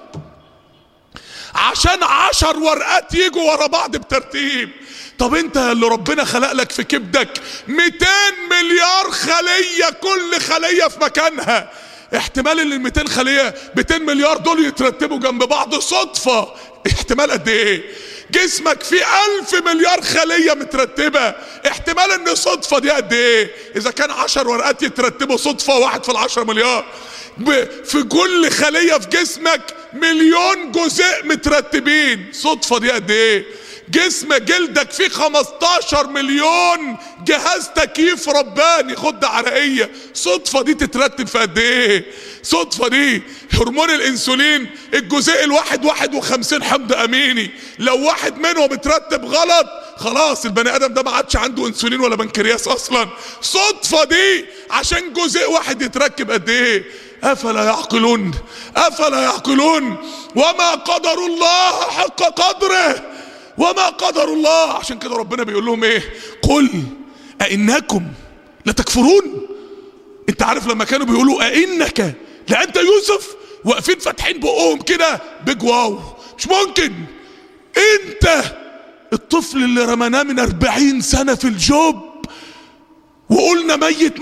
Speaker 1: عشان 10 ورقات يجوا ورا بعض بترتيب. طب انت اللي ربنا خلق لك في كبدك 200 مليار خلية، كل خلية في مكانها، احتمال ان ال 200 خلية 200 مليار دول يترتبوا جنب بعض صدفة احتمال قد ايه؟ جسمك فيه 1000 مليار خلية مترتبة، احتمال ان صدفة دي قد ايه؟ اذا كان 10 ورقات يترتبوا صدفة 1 في 10 مليار، في كل خلية في جسمك 1,000,000 جزء مترتبين، صدفة دي قد ايه؟ جسم جلدك فيه 15 مليون جهاز تكييف رباني غدة عرقية، صدفة دي تترتب في قد ايه؟ صدفة دي هرمون الانسولين الجزيء الواحد 51 حمض اميني، لو واحد منهم اترتب غلط خلاص البني ادم ده ما عادش عنده انسولين ولا بنكرياس اصلا. صدفة دي عشان جزيء واحد يتركب قد ايه؟ افلا يعقلون، افلا يعقلون. وما قدر الله حق قدره، وما قدر الله. عشان كده ربنا بيقول لهم ايه؟ قل أئنكم لتكفرون. انت عارف لما كانوا بيقولوا أئنك لأنت يوسف، واقفين فاتحين بقهم كده بيج واو، مش ممكن انت الطفل اللي رمناه من 40 سنة في الجوب وقلنا ميت،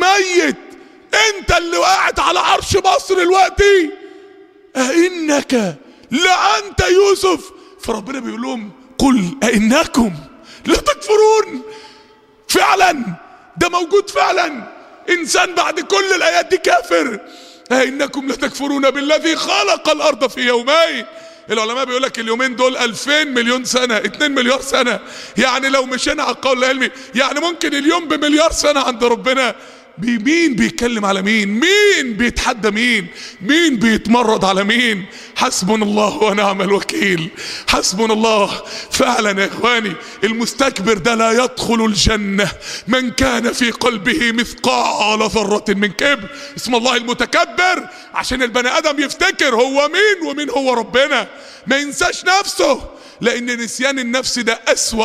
Speaker 1: انت اللي قاعد على عرش مصر دلوقتي، أئنك لأنت يوسف. فربنا بيقول لهم قل أئنكم لا تكفرون. فعلا ده موجود فعلا، انسان بعد كل الايات دي كافر. أئنكم لا تكفرون بالذي خلق الارض في يومين. العلماء بيقول لك اليومين دول 2000 مليون سنة، 2 مليار سنة، يعني لو مشينا على القول العلمي يعني ممكن اليوم بمليار سنة عند ربنا. مين بيتكلم على مين بيتحدى مين بيتمرد على مين؟ حسبنا الله ونعم الوكيل، حسبنا الله. فعلا يا اخواني المستكبر ده لا يدخل الجنة من كان في قلبه مثقال ذرة من كبر. اسم الله المتكبر عشان البني ادم يفتكر هو مين ومين هو ربنا، ما ينساش نفسه، لان نسيان النفس ده اسوأ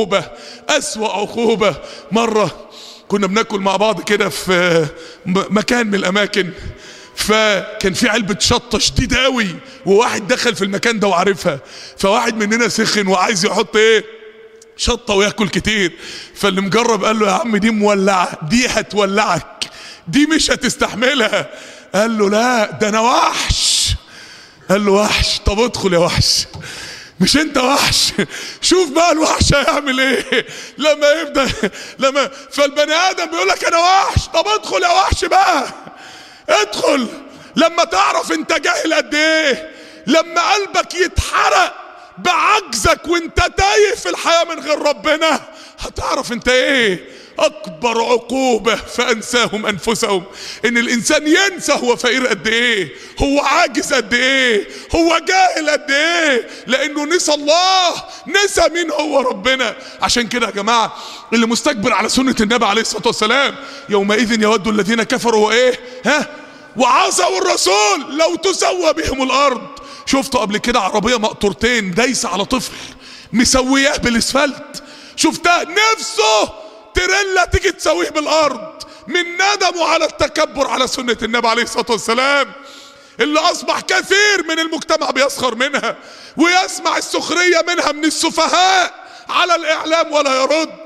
Speaker 1: عقوبة. مرة كنا بناكل مع بعض كده في مكان من الاماكن، فكان في علبة شطة شديدة قوي، وواحد دخل في المكان ده وعارفها، فواحد مننا سخن وعايز يحط ايه شطة وياكل كتير. فاللي مجرب قال له يا عم دي مولعة، دي هتولعك، دي مش هتستحملها. قال له لا ده انا وحش. قال له وحش؟ طب ادخل يا وحش. مش انت وحش؟ شوف بقى الوحش هيعمل ايه لما فالبني ادم بيقول لك انا وحش. طب ادخل يا وحش بقى، ادخل لما تعرف انت جاهل قد ايه، لما قلبك يتحرق بعجزك وانت تايه في الحياة من غير ربنا، هتعرف انت ايه. اكبر عقوبة فانساهم انفسهم، ان الانسان ينسى هو فقير قد ايه، هو عاجز قد ايه، هو جاهل قد ايه، لانه نسى الله، نسى مين هو ربنا. عشان كده يا جماعة اللي مستكبر على سنة النبي عليه الصلاة والسلام، يومئذ يود الذين كفروا وايه وعصوا الرسول لو تسوى بهم الارض. شفتوا قبل كده عربية مقطورتين دايسة على طفل مسوياه بالاسفلت؟ شفتها؟ نفسه تريلا تيجي تسويه بالارض من ندمه على التكبر على سنة النبي عليه الصلاة والسلام، اللي اصبح كثير من المجتمع بيسخر منها ويسمع السخرية منها من السفهاء على الاعلام ولا يرد.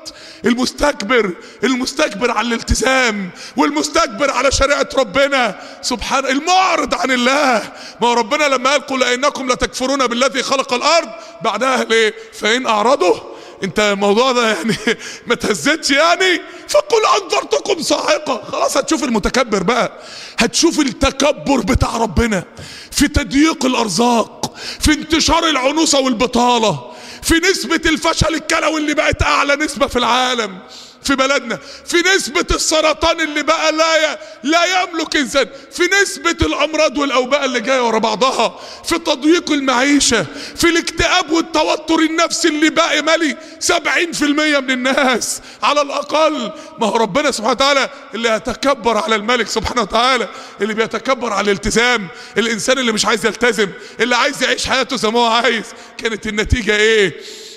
Speaker 1: المستكبر على الالتزام، والمستكبر على شريعة ربنا سبحانه، المعرض عن الله. ما هو ربنا لما قال قل انكم لتكفرون بالذي خلق الارض، بعدها ليه؟ فان اعرضوا، انت الموضوع ده يعني ما تهزتش يعني، فقل انذرتكم صاعقة. خلاص هتشوف المتكبر بقى، هتشوف التكبر بتاع ربنا في تضييق الارزاق، في انتشار العنوسة والبطالة، في نسبة الفشل الكلوي اللي بقت اعلى نسبة في العالم في بلدنا، في نسبة السرطان اللي بقى لا يملك انسان، في نسبة الامراض والاوبئة اللي جاية ورا بعضها، في تضييق المعيشة، في الاكتئاب والتوتر النفسي اللي بقى مالي 70% من الناس على الاقل. ما هو ربنا سبحانه وتعالى اللي يتكبر على الملك سبحانه وتعالى، اللي بيتكبر على الالتزام، الانسان اللي مش عايز يلتزم، اللي عايز يعيش حياته زي ما هو عايز، كانت النتيجة ايه؟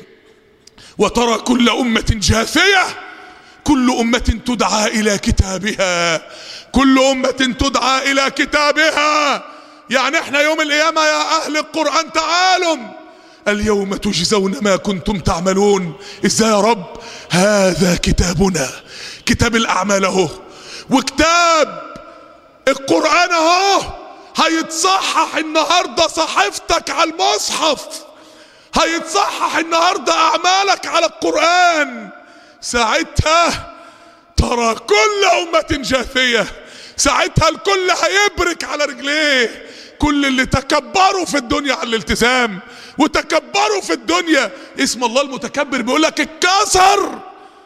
Speaker 1: وترى كل امة جاثية، كل أمة تدعى إلى كتابها، كل أمة تدعى إلى كتابها. يعني احنا يوم القيامة يا أهل القرآن تعالوا اليوم تجزون ما كنتم تعملون. ازاي يا رب؟ هذا كتابنا، كتاب الأعمال اهو، وكتاب القرآن اهو هيتصحح النهاردة، صحيفتك على المصحف هيتصحح النهاردة، أعمالك على القرآن. ساعتها ترى كل أمة جاثية، ساعتها الكل هيبرك على رجليه. كل اللي تكبروا في الدنيا على الالتزام وتكبروا في الدنيا، اسم الله المتكبر بيقولك اتكسر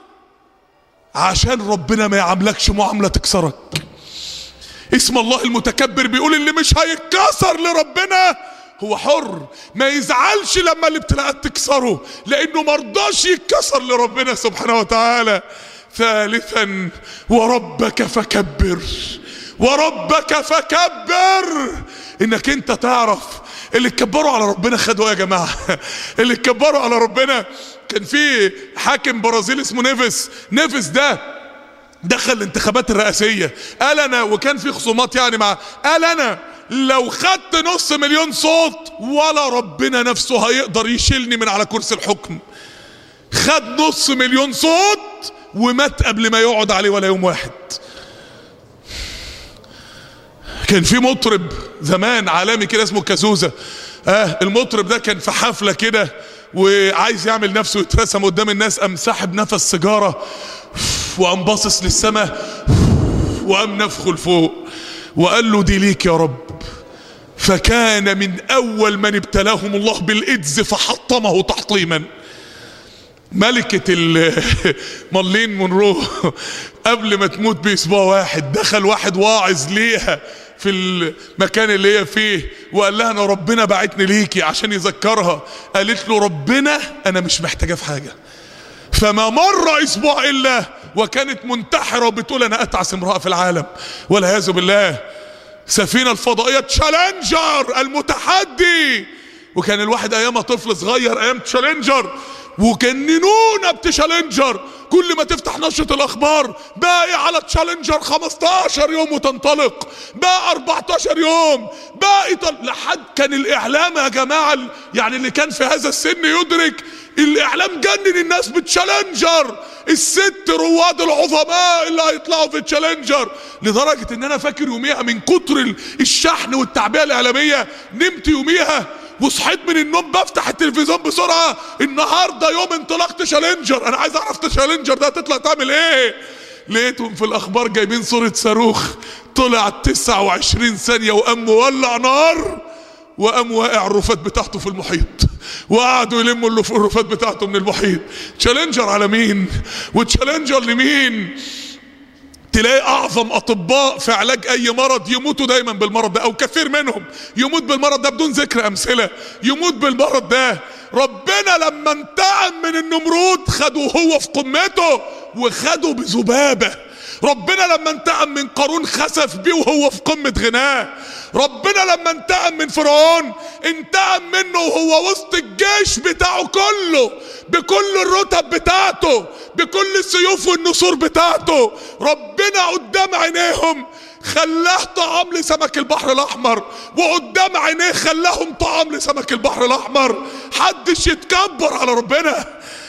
Speaker 1: عشان ربنا ما يعاملكش معاملة تكسرك. اسم الله المتكبر بيقول اللي مش هيتكسر لربنا هو حر، ما يزعلش لما الابتلاءات تكسره، لانه مرضاش يتكسر لربنا سبحانه وتعالى. ثالثا وربك فكبر، وربك فكبر. انك انت تعرف اللي اتكبروا على ربنا خدوا يا جماعة. اللي اتكبروا على ربنا، كان في حاكم برازيل اسمه نيفيس ده دخل الانتخابات الرئاسية، قال انا، وكان في خصومات يعني مع، قال انا لو خدت 500,000 صوت ولا ربنا نفسه هيقدر يشيلني من على كرسي الحكم. خد 500,000 صوت ومات قبل ما يقعد عليه ولا يوم واحد. كان في مطرب زمان عالمي كده اسمه كازوزة، المطرب ده كان في حفلة كده وعايز يعمل نفسه يترسم قدام الناس، قام ساحب نفس سيجارة وقام باصص للسماء وقام نفخه لفوق وقال له دي ليك يا رب. فكان من اول من ابتلاهم الله بالايدز فحطمه تحطيما. ملكة مارلين مونرو قبل ما تموت باسبوع واحد دخل واحد واعظ ليها في المكان اللي هي فيه وقال لها انا ربنا بعتني ليكي عشان يذكرها. قالت له ربنا انا مش محتاجة في حاجة. فما مر اسبوع الا وكانت منتحرة وبتقول انا اتعس امرأة في العالم والعياذ بالله. سفينة الفضائية تشالنجر المتحدي، وكان الواحد ايامها طفل صغير ايام تشالنجر وجننونا بتشالنجر كل ما تفتح نشرة الاخبار باقي على تشالنجر 15 يوم وتنطلق، باقي 14 يوم، باقي لحد كان الاعلام يا جماعة يعني اللي كان في هذا السن يدرك الاعلام جنن الناس بالتشالنجر، الست رواد العظماء اللي هيطلعوا في التشالنجر، لدرجة ان انا فاكر يوميها من كتر الشحن والتعبئة الاعلامية نمت يوميها وصحيت من النوم بفتح التلفزيون بسرعة، النهاردة يوم انطلاق تشالنجر، انا عايز اعرف تشالنجر ده هتطلع تعمل ايه. لقيتهم في الاخبار جايبين صورة صاروخ طلع 29 ثانية وقام مولع نار وقام واقع الرفات بتاعته في المحيط، وقعدوا يلموا الرفات بتاعته من المحيط. تشالنجر على مين وتشالنجر لمين؟ تلاقي اعظم اطباء في علاج اي مرض يموتوا دايما بالمرض ده، او كثير منهم يموت بالمرض ده بدون ذكر امثله، يموت بالمرض ده. ربنا لما انتقم من النمرود خده هو في قمته وخده بذبابه. ربنا لما انتقم من قارون خسف بيه وهو في قمة غناه. ربنا لما انتقم من فرعون انتقم منه وهو وسط الجيش بتاعه كله، بكل الرتب بتاعته، بكل السيوف والنسور بتاعته. ربنا قدام عينيهم خلاه طعام لسمك البحر الاحمر، وقدام عينيه خلاهم طعام لسمك البحر الاحمر. حدش يتكبر على ربنا،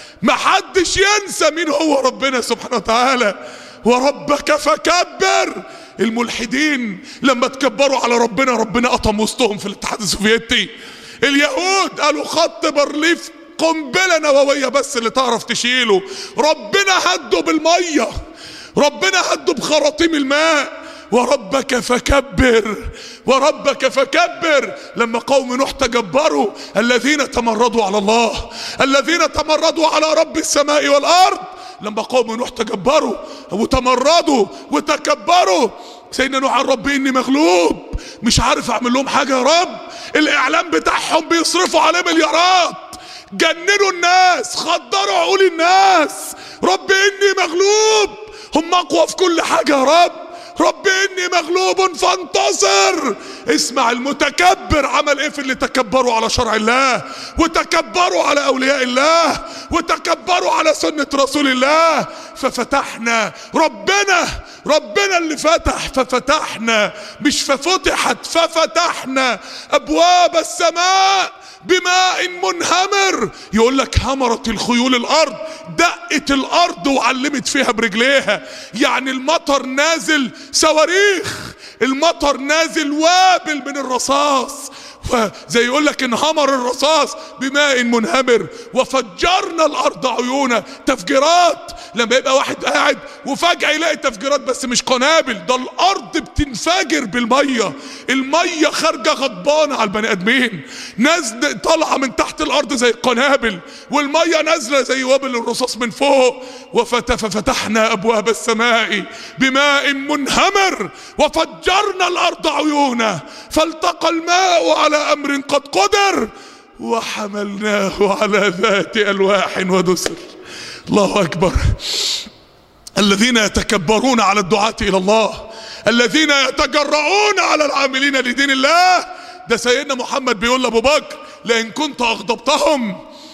Speaker 1: محدش ينسى مين هو ربنا سبحانه وتعالى. وربك فكبر. الملحدين لما تكبروا على ربنا، ربنا قطم وسطهم في الاتحاد السوفيتي. اليهود قالوا خط بارليف قنبلة نووية بس اللي تعرف تشيله، ربنا هده بالمية، ربنا هده بخراطيم الماء. وربك فكبر، وربك فكبر. لما قوم نوح تجبروا، الذين تمردوا على الله، الذين تمردوا على رب السماء والارض، لما قوم نوح تجبروا وتمردوا وتكبروا، سيدنا نوح قال رب اني مغلوب مش عارف اعمل لهم حاجه يا رب. الاعلام بتاعهم بيصرفوا عليه مليارات، جننوا الناس، خدروا عقول الناس. رب اني مغلوب، هم اقوى في كل حاجه يا رب. رب اني مغلوب فانتصر. اسمع المتكبر عمل ايه في اللي تكبروا على شرع الله، وتكبروا على اولياء الله، وتكبروا على سنة رسول الله. ففتحنا، ربنا اللي فتح، ففتحنا مش ففتحت، ففتحنا ابواب السماء بماء منهمر. يقول لك همرت الخيول الارض، دقت الارض وعلمت فيها برجليها. يعني المطر نازل صواريخ، المطر نازل وابل من الرصاص، وزي يقول لك انهمر الرصاص بماء منهمر. وفجرنا الارض عيونا، تفجيرات. لما يبقى واحد قاعد وفجأة يلاقي تفجيرات بس مش قنابل، ده الارض بتنفجر بالمية، المية خارجة غضبانة على البني ادمين، نازله طالعة من تحت الارض زي القنابل، والمية نازلة زي وابل الرصاص من فوق. ففتحنا ابواب السماء بماء منهمر وفجرنا الارض عيونا فالتقى الماء على امر قد قدر وحملناه على ذات الواح ودسر. الله اكبر. الذين يتكبرون على الدعاة الى الله، الذين يتجرعون على العاملين لدين الله. ده سيدنا محمد بيقول لابو بكر لئن كنت اغضبتهم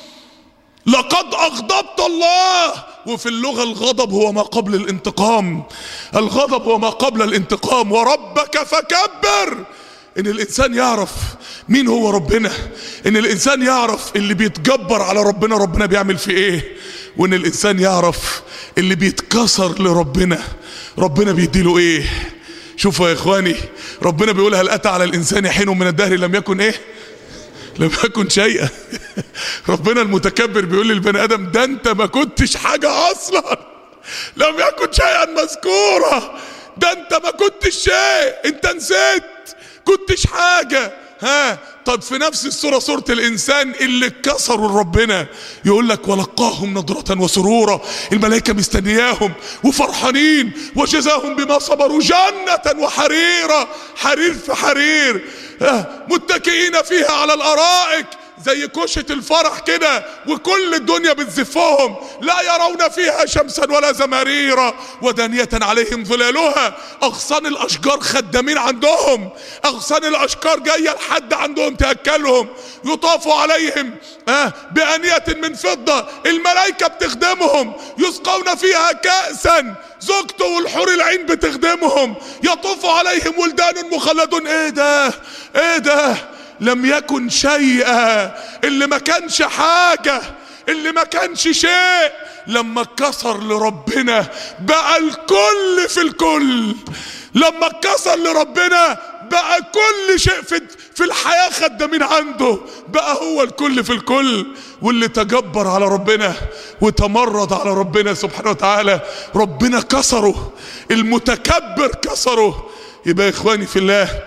Speaker 1: لقد اغضبت الله. وفي اللغة الغضب هو ما قبل الانتقام، الغضب هو ما قبل الانتقام. وربك فكبر. ان الانسان يعرف مين هو ربنا، ان الانسان يعرف اللي بيتجبر على ربنا ربنا بيعمل فيه ايه، وان الانسان يعرف اللي بيتكسر لربنا ربنا بيديله ايه. شوفوا يا اخواني، ربنا بيقول هل اتى على الانسان حين من الدهر لم يكن ايه، لم يكن شيئا. ربنا المتكبر بيقول للبني ادم ده انت ما كنتش حاجة اصلا، لم يكن شيئا مذكورا، ده انت ما كنتش شيء، انت نسيت كنتش حاجة. طب في نفس السورة سورة الانسان اللي اتكسروا ربنا يقول لك ولقاهم نضرة وسرورا، الملائكة مستنياهم وفرحانين، وجزاهم بما صبروا جنة وحريرا، حرير في حرير، متكئين فيها على الارائك زي كوشة الفرح كده وكل الدنيا بتزفهم، لا يرون فيها شمسا ولا زمهريرا ودانية عليهم ظلالها. اغصان الاشجار خدامين عندهم، اغصان الاشجار جاية لحد عندهم تأكلهم. يطاف عليهم بآنية من فضة، الملائكة بتخدمهم. يسقون فيها كأسا، زوجته والحور العين بتخدمهم. يطوف عليهم ولدان مخلدون. ايه ده؟ ايه ده؟ لم يكن شيئا، اللي ما كانش حاجة، اللي ما كانش شيء، لما اتكسر لربنا بقى الكل في الكل. لما اتكسر لربنا بقى كل شيء في الحياة خدامين عنده، بقى هو الكل في الكل. واللي تجبر على ربنا وتمرد على ربنا سبحانه وتعالى ربنا كسره، المتكبر كسره. يبقى يا اخواني في الله،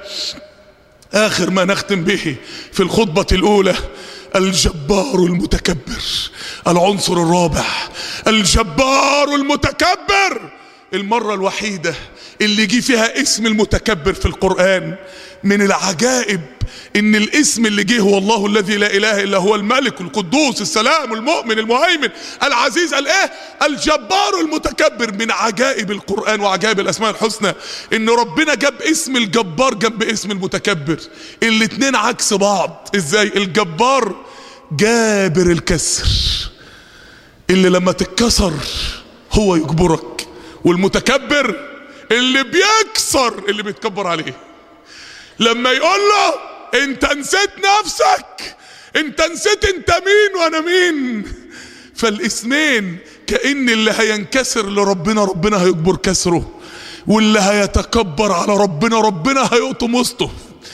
Speaker 1: اخر ما نختم به في الخطبة الاولى الجبار المتكبر، العنصر الرابع الجبار المتكبر. المرة الوحيدة اللي جي فيها اسم المتكبر في القرآن. من العجائب ان الاسم اللي جه هو الله الذي لا اله الا هو الملك القدوس السلام المؤمن المهيمن العزيز الجبار المتكبر. من عجائب القرآن وعجائب الاسماء الحسنى ان ربنا جاب اسم الجبار جنب اسم المتكبر، الاتنين عكس بعض. ازاي؟ الجبار جابر الكسر، اللي لما تتكسر هو يجبرك، والمتكبر اللي بيكسر اللي بيتكبر عليه. لما يقول له انت نسيت نفسك، انت نسيت انت مين وانا مين. فالاسمين كأن اللي هينكسر لربنا ربنا هيجبر كسره، واللي هيتكبر على ربنا ربنا هيقطم وسطه،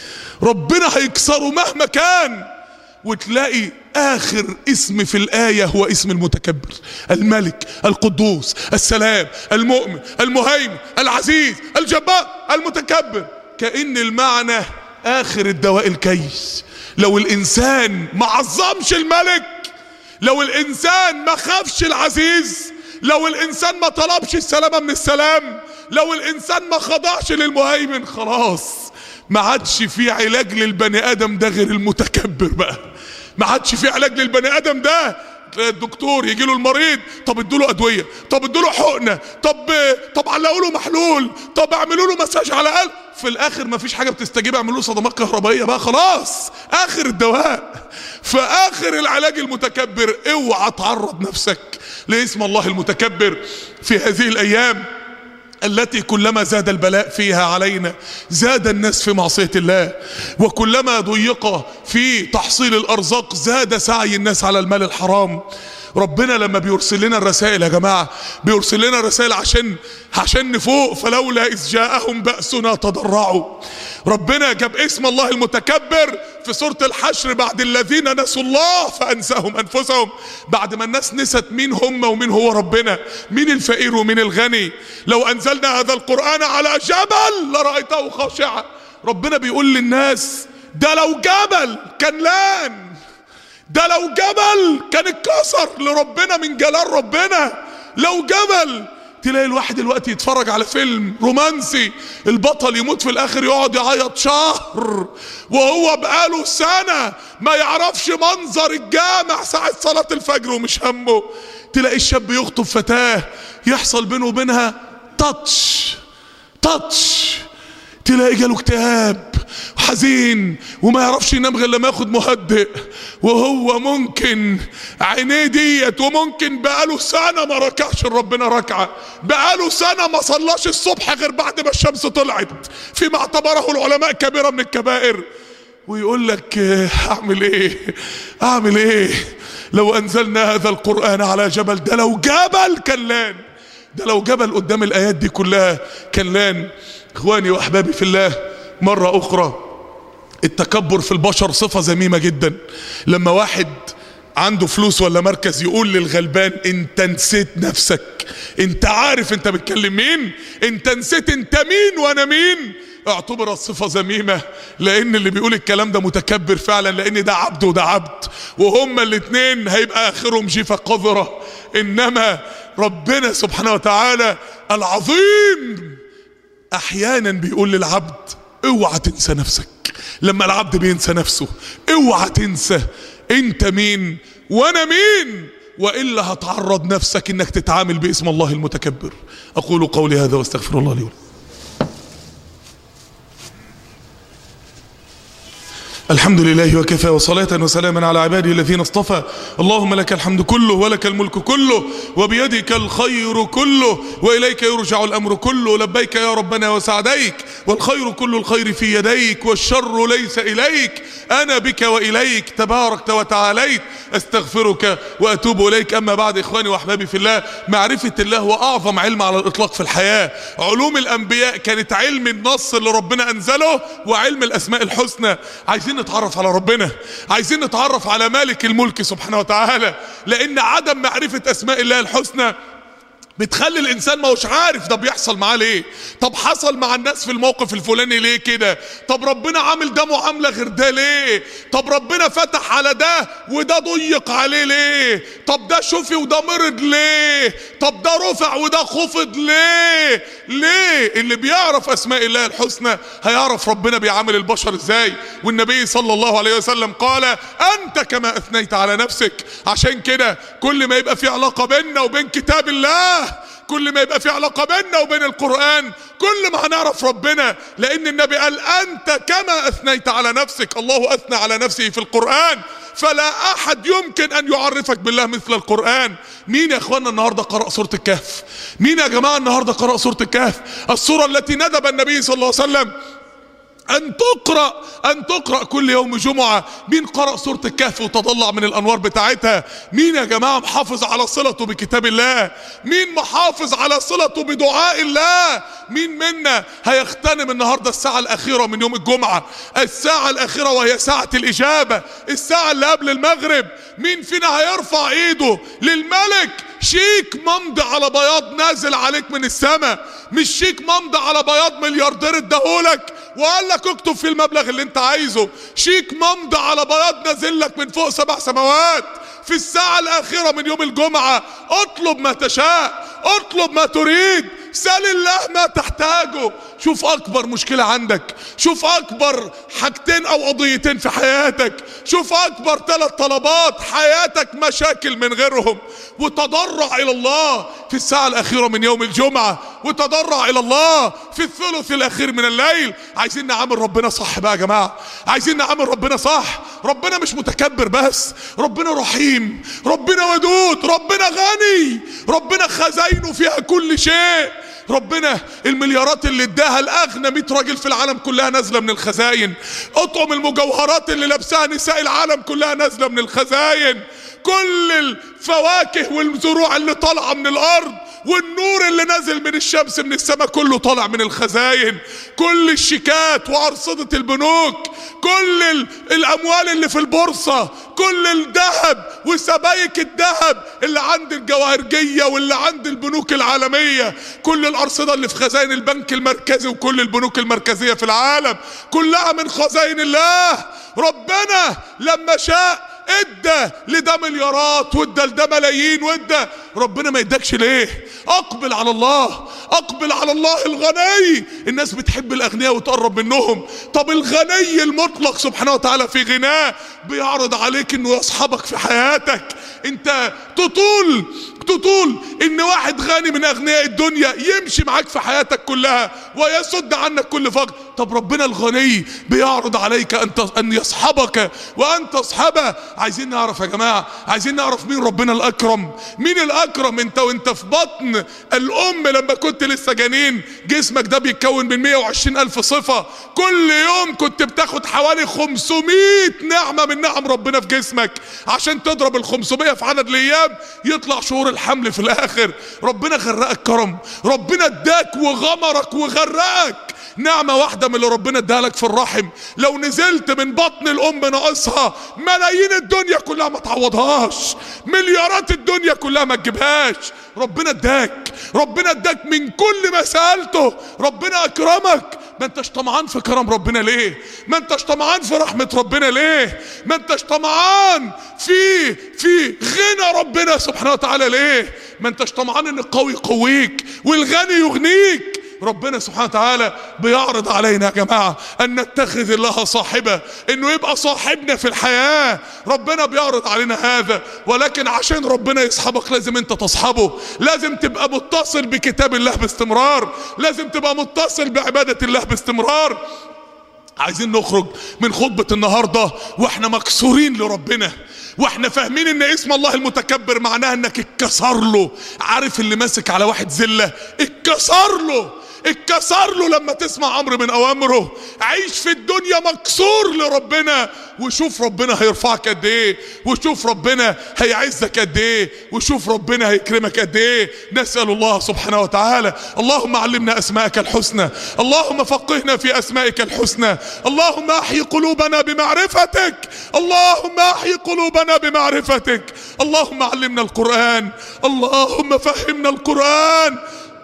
Speaker 1: ربنا هيكسره مهما كان. وتلاقي اخر اسم في الآية هو اسم المتكبر، الملك القدوس السلام المؤمن المهيمن العزيز الجبار المتكبر. كأن المعنى اخر الدواء الكيس. لو الانسان ما عظمش الملك، لو الانسان ما خافش العزيز، لو الانسان ما طلبش السلامة من السلام، لو الانسان ما خضعش للمهيمن، خلاص ما عادش في علاج للبني ادم ده غير المتكبر بقى. ما عادش في علاج للبني ادم ده. الدكتور يجي له المريض، طب ادوا له ادويه، طب ادوا له حقنه، طب علقوا له محلول، طب اعملوا له مساج على الاقل. في الاخر ما فيش حاجه بتستجيب، اعملوا له صدمات كهربائيه بقى، خلاص اخر الدواء. فاخر العلاج المتكبر. اوعى تعرض نفسك لاسم الله المتكبر في هذه الايام التي كلما زاد البلاء فيها علينا زاد الناس في معصية الله، وكلما ضيق في تحصيل الأرزاق زاد سعي الناس على المال الحرام. ربنا لما بيرسل لنا الرسائل يا جماعة بيرسل لنا الرسائل عشان نفوق. فلولا إذ جاءهم بأسنا تضرعوا. ربنا جاب اسم الله المتكبر في سورة الحشر بعد الذين نسوا الله فأنساهم أنفسهم، بعد ما الناس نست مين هم ومين هو ربنا، مين الفقير ومين الغني. لو أنزلنا هذا القرآن على جبل لرأيته خاشعا. ربنا بيقول للناس ده لو جبل كان لان، ده لو جبل كان اتكسر لربنا من جلال ربنا. لو جبل. تلاقي الواحد دلوقتي يتفرج على فيلم رومانسي، البطل يموت في الاخر يقعد يعيط شهر وهو بقاله سنة ما يعرفش منظر الجامع ساعة صلاة الفجر ومش همه. تلاقي الشاب يخطب فتاة يحصل بينه وبينها تاتش، تلاقي جاله اكتئاب حزين وما يعرفش ينام غير لما ياخد مهدئ، وهو ممكن عينيه ديت وممكن بقاله سنة ما ركعش ربنا ركعة، بقاله سنة ما صلاش الصبح غير بعد ما الشمس طلعت فيما اعتبره العلماء كبيرة من الكبائر. ويقول لك اعمل ايه لو انزلنا هذا القرآن على جبل. ده لو جبل كان لان، ده لو جبل قدام الايات دي كلها كان لان. اخواني واحبابي في الله، مرة اخرى التكبر في البشر صفة ذميمة جدا. لما واحد عنده فلوس ولا مركز يقول للغلبان انت نسيت نفسك، انت عارف انت بتكلم مين، انت نسيت انت مين وانا مين، اعتبرت صفة ذميمة. لان اللي بيقول الكلام ده متكبر فعلا، لان ده عبد وده عبد، وهما الاتنين هيبقى اخرهم جيفة قذرة. انما ربنا سبحانه وتعالى العظيم احيانا بيقول للعبد اوعى تنسى نفسك. لما العبد بينسى نفسه اوعى تنسى انت مين وانا مين، وإلا هتعرض نفسك انك تتعامل باسم الله المتكبر. اقول قولي هذا واستغفر الله لي ولكم. الحمد لله وكفى، وصلاة وسلاما على عباده الذين اصطفى. اللهم لك الحمد كله ولك الملك كله وبيدك الخير كله وإليك يرجع الأمر كله. لبيك يا ربنا وسعديك، والخير كل الخير في يديك والشر ليس إليك. أنا بك وإليك تباركت وتعاليت، أستغفرك وأتوب إليك. أما بعد، إخواني وأحبابي في الله، معرفة الله هو أعظم علم على الإطلاق في الحياة. علوم الأنبياء كانت علم النص اللي ربنا أنزله وعلم الأسماء الحسنى. عايزين نتعرف على ربنا، عايزين نتعرف على مالك الملك سبحانه وتعالى، لأن عدم معرفة أسماء الله الحسنى بتخلي الانسان ما هوش عارف ده بيحصل معاه ليه. طب حصل مع الناس في الموقف الفلاني ليه كده؟ طب ربنا عامل ده معامله غير ده ليه؟ طب ربنا فتح على ده وده ضيق عليه ليه؟ طب ده شفي وده مرض ليه؟ طب ده رفع وده خفض ليه؟ ليه؟ اللي بيعرف اسماء الله الحسنى هيعرف ربنا بيعامل البشر ازاي. والنبي صلى الله عليه وسلم قال: انت كما اثنيت على نفسك. عشان كده كل ما يبقى في علاقه بيننا وبين كتاب الله، كل ما يبقى في علاقة بيننا وبين القرآن، كل ما هنعرف ربنا. لأن النبي قال: أنت كما أثنيت على نفسك. الله أثنى على نفسه في القرآن، فلا أحد يمكن أن يعرفك بالله مثل القرآن. مين يا أخوانا النهاردة قرأ سورة الكهف؟ مين يا جماعة النهاردة قرأ سورة الكهف؟ السورة التي ندب النبي صلى الله عليه وسلم أن تقرأ كل يوم جمعة. مين قرأ سورة الكهف وتضلع من الأنوار بتاعتها؟ مين يا جماعة محافظ على صلته بكتاب الله؟ مين محافظ على صلته بدعاء الله؟ مين منا هيغتنم النهاردة الساعة الأخيرة من يوم الجمعة، الساعة الأخيرة وهي ساعة الإجابة، الساعة اللي قبل المغرب؟ مين فينا هيرفع ايده للملك شيك ممضي على بياض نازل عليك من السماء، مش شيك ممضي على بياض ملياردير اداهولك وقال لك اكتب في المبلغ اللي انت عايزه، شيك ممضي على بياض نازل لك من فوق 7 سماوات؟ في الساعة الأخيرة من يوم الجمعة اطلب ما تشاء، اطلب ما تريد، سل الله ما تحتاجه. شوف أكبر مشكلة عندك، شوف أكبر حاجتين أو قضيتين في حياتك، شوف أكبر 3 طلبات حياتك مشاكل من غيرهم، وتضرع إلى الله في الساعة الأخيرة من يوم الجمعة، وتضرع إلى الله في الثلث الأخير من الليل. عايزين نعامل ربنا صح بقى يا جماعة، عايزين نعامل ربنا صح. ربنا مش متكبر بس، ربنا رحيم، ربنا ودود، ربنا غني، ربنا خزاينه فيها كل شيء. ربنا المليارات اللي اداها الاغنى 100 راجل في العالم كلها نازله من الخزاين، اطعم المجوهرات اللي لابسها نساء العالم كلها نازله من الخزاين، كل الفواكه والزروع اللي طالعه من الارض والنور اللي نازل من الشمس من السماء كله طالع من الخزاين، كل الشيكات وارصده البنوك، كل الاموال اللي في البورصه، كل الذهب وسبائك الذهب اللي عند الجواهرجيه واللي عند البنوك العالميه، كل الارصده اللي في خزائن البنك المركزي وكل البنوك المركزيه في العالم كلها من خزائن الله. ربنا لما شاء ادى لده مليارات وادى لده ملايين وادى، ربنا ما يدكش ليه؟ اقبل على الله، اقبل على الله الغني. الناس بتحب الاغنياء وتقرب منهم. طب الغني المطلق سبحانه وتعالى في غناه بيعرض عليك انه يصحبك في حياتك. انت تطول ان واحد غني من اغنياء الدنيا يمشي معاك في حياتك كلها ويسد عنك كل فقر. طب ربنا الغني بيعرض عليك ان يصحبك وان تصحبه. عايزين نعرف يا جماعة، عايزين نعرف مين ربنا الاكرم. مين الاكرم؟ انت وانت في بطن الام لما كنت لسه جنين، جسمك ده بيتكون من 120,000 صفة، كل يوم كنت بتاخد حوالي 500 نعمة من نعم ربنا في جسمك، عشان تضرب ال 500 في عدد الايام يطلع شهور الحمل في الاخر. ربنا غرقك كرم، ربنا اداك وغمرك وغرقك. نعمة واحدة من اللي ربنا اداها لك في الرحم لو نزلت من بطن الام ناقصها ملايين الدنيا كلها ما تعوضهاش، مليارات الدنيا كلها ما تجيبهاش. ربنا اداك من كل ما سألته. ربنا اكرمك. ما انتش طمعان في كرم ربنا ليه؟ ما انتش طمعان في رحمة ربنا ليه؟ ما انتش طمعان في غنى ربنا سبحانه وتعالى ليه؟ ما انتش طمعان ان القوي يقويك والغني يغنيك؟ ربنا سبحانه وتعالى بيعرض علينا يا جماعة ان نتخذ الله صاحبة، انه يبقى صاحبنا في الحياة. ربنا بيعرض علينا هذا، ولكن عشان ربنا يصحبك لازم انت تصحبه، لازم تبقى متصل بكتاب الله باستمرار، لازم تبقى متصل بعبادة الله باستمرار. عايزين نخرج من خطبة النهاردة واحنا مكسورين لربنا، واحنا فاهمين ان اسم الله المتكبر معناها انك اتكسر له. عارف اللي ماسك على واحد زلة اتكسر له، اتكسر له لما تسمع امر من اوامره. عيش في الدنيا مكسور لربنا، وشوف ربنا هيرفعك قد ايه، وشوف ربنا هيعزك قد ايه، وشوف ربنا هيكرمك قد ايه. نسأل الله سبحانه وتعالى اللهم علمنا اسماءك الحسنى، اللهم فقهنا في اسمائك الحسنى، اللهم احي قلوبنا بمعرفتك، اللهم احي قلوبنا بمعرفتك، اللهم علمنا القرآن، اللهم فهمنا القرآن،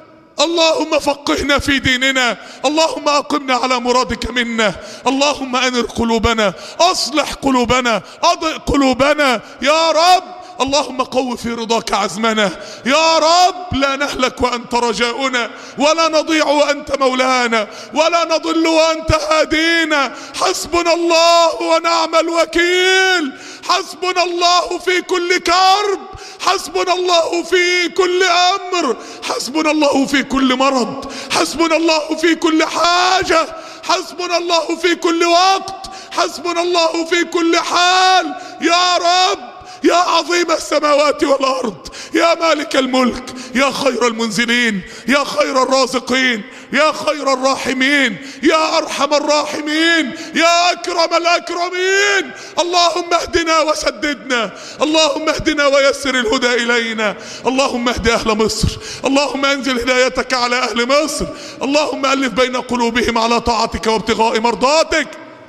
Speaker 1: اللهم فقهنا في ديننا، اللهم اقمنا على مرادك منا، اللهم انر قلوبنا، اصلح قلوبنا، اضئ قلوبنا يا رب. اللهم قو في رضاك عزمنا يا رب. لا نهلك وانت رجاؤنا، ولا نضيع وانت مولانا، ولا نضل وانت هادينا. حسبنا الله ونعم الوكيل، حسبنا الله في كل كرب، حسبنا الله في كل امر، حسبنا الله في كل مرض، حسبنا الله في كل حاجة، حسبنا الله في كل وقت، حسبنا الله في كل حال يا رب. يا عظيم السماوات والارض، يا مالك الملك، يا خير المنزلين، يا خير الرازقين، يا خير الراحمين، يا ارحم الراحمين، يا اكرم الاكرمين. اللهم اهدنا وسددنا، اللهم اهدنا ويسر الهدى الينا، اللهم اهد اهل مصر، اللهم انزل هدايتك على اهل مصر، اللهم الف بين قلوبهم على طاعتك وابتغاء مرضاتك.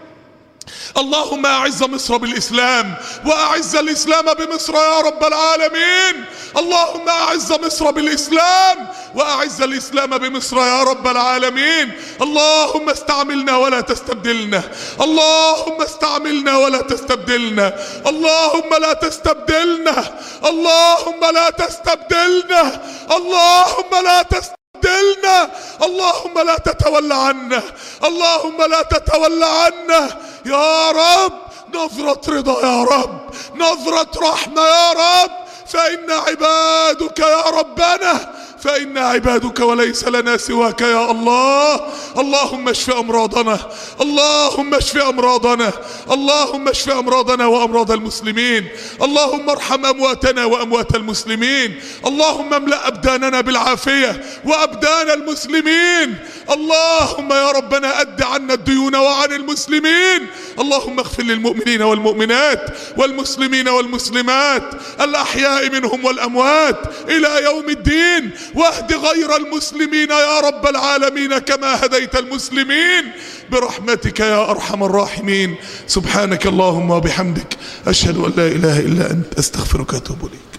Speaker 1: اللهم اعز مصر بالاسلام، واعز الاسلام بمصر يا رب العالمين. اللهم اعز مصر بالاسلام، واعز الاسلام بمصر يا رب العالمين. اللهم استعملنا ولا تستبدلنا، اللهم استعملنا ولا تستبدلنا، اللهم لا تستبدلنا، اللهم لا تستبدلنا، اللهم لا تستبدلنا، اللهم لا تتولى عنا، اللهم لا تتولى عنا يا رب. نظرة رضا يا رب، نظرة رحمة يا رب، فإن عبادك يا ربنا، فإن عبادك وليس لنا سواك يا الله. اللهم اشف أمراضنا، اللهم اشف أمراضنا، اللهم اشف أمراضنا وأمراض المسلمين، اللهم ارحم أمواتنا وأموات المسلمين، اللهم املأ أبداننا بالعافية وأبدان المسلمين. اللهم يا ربنا أد عنا الديون وعن المسلمين. اللهم اغفر للمؤمنين والمؤمنات والمسلمين والمسلمات الأحياء منهم والأموات إلى يوم الدين، واهد غير المسلمين يا رب العالمين كما هديت المسلمين برحمتك يا أرحم الراحمين. سبحانك اللهم وبحمدك، أشهد أن لا إله إلا أنت، أستغفرك وأتوب إليك.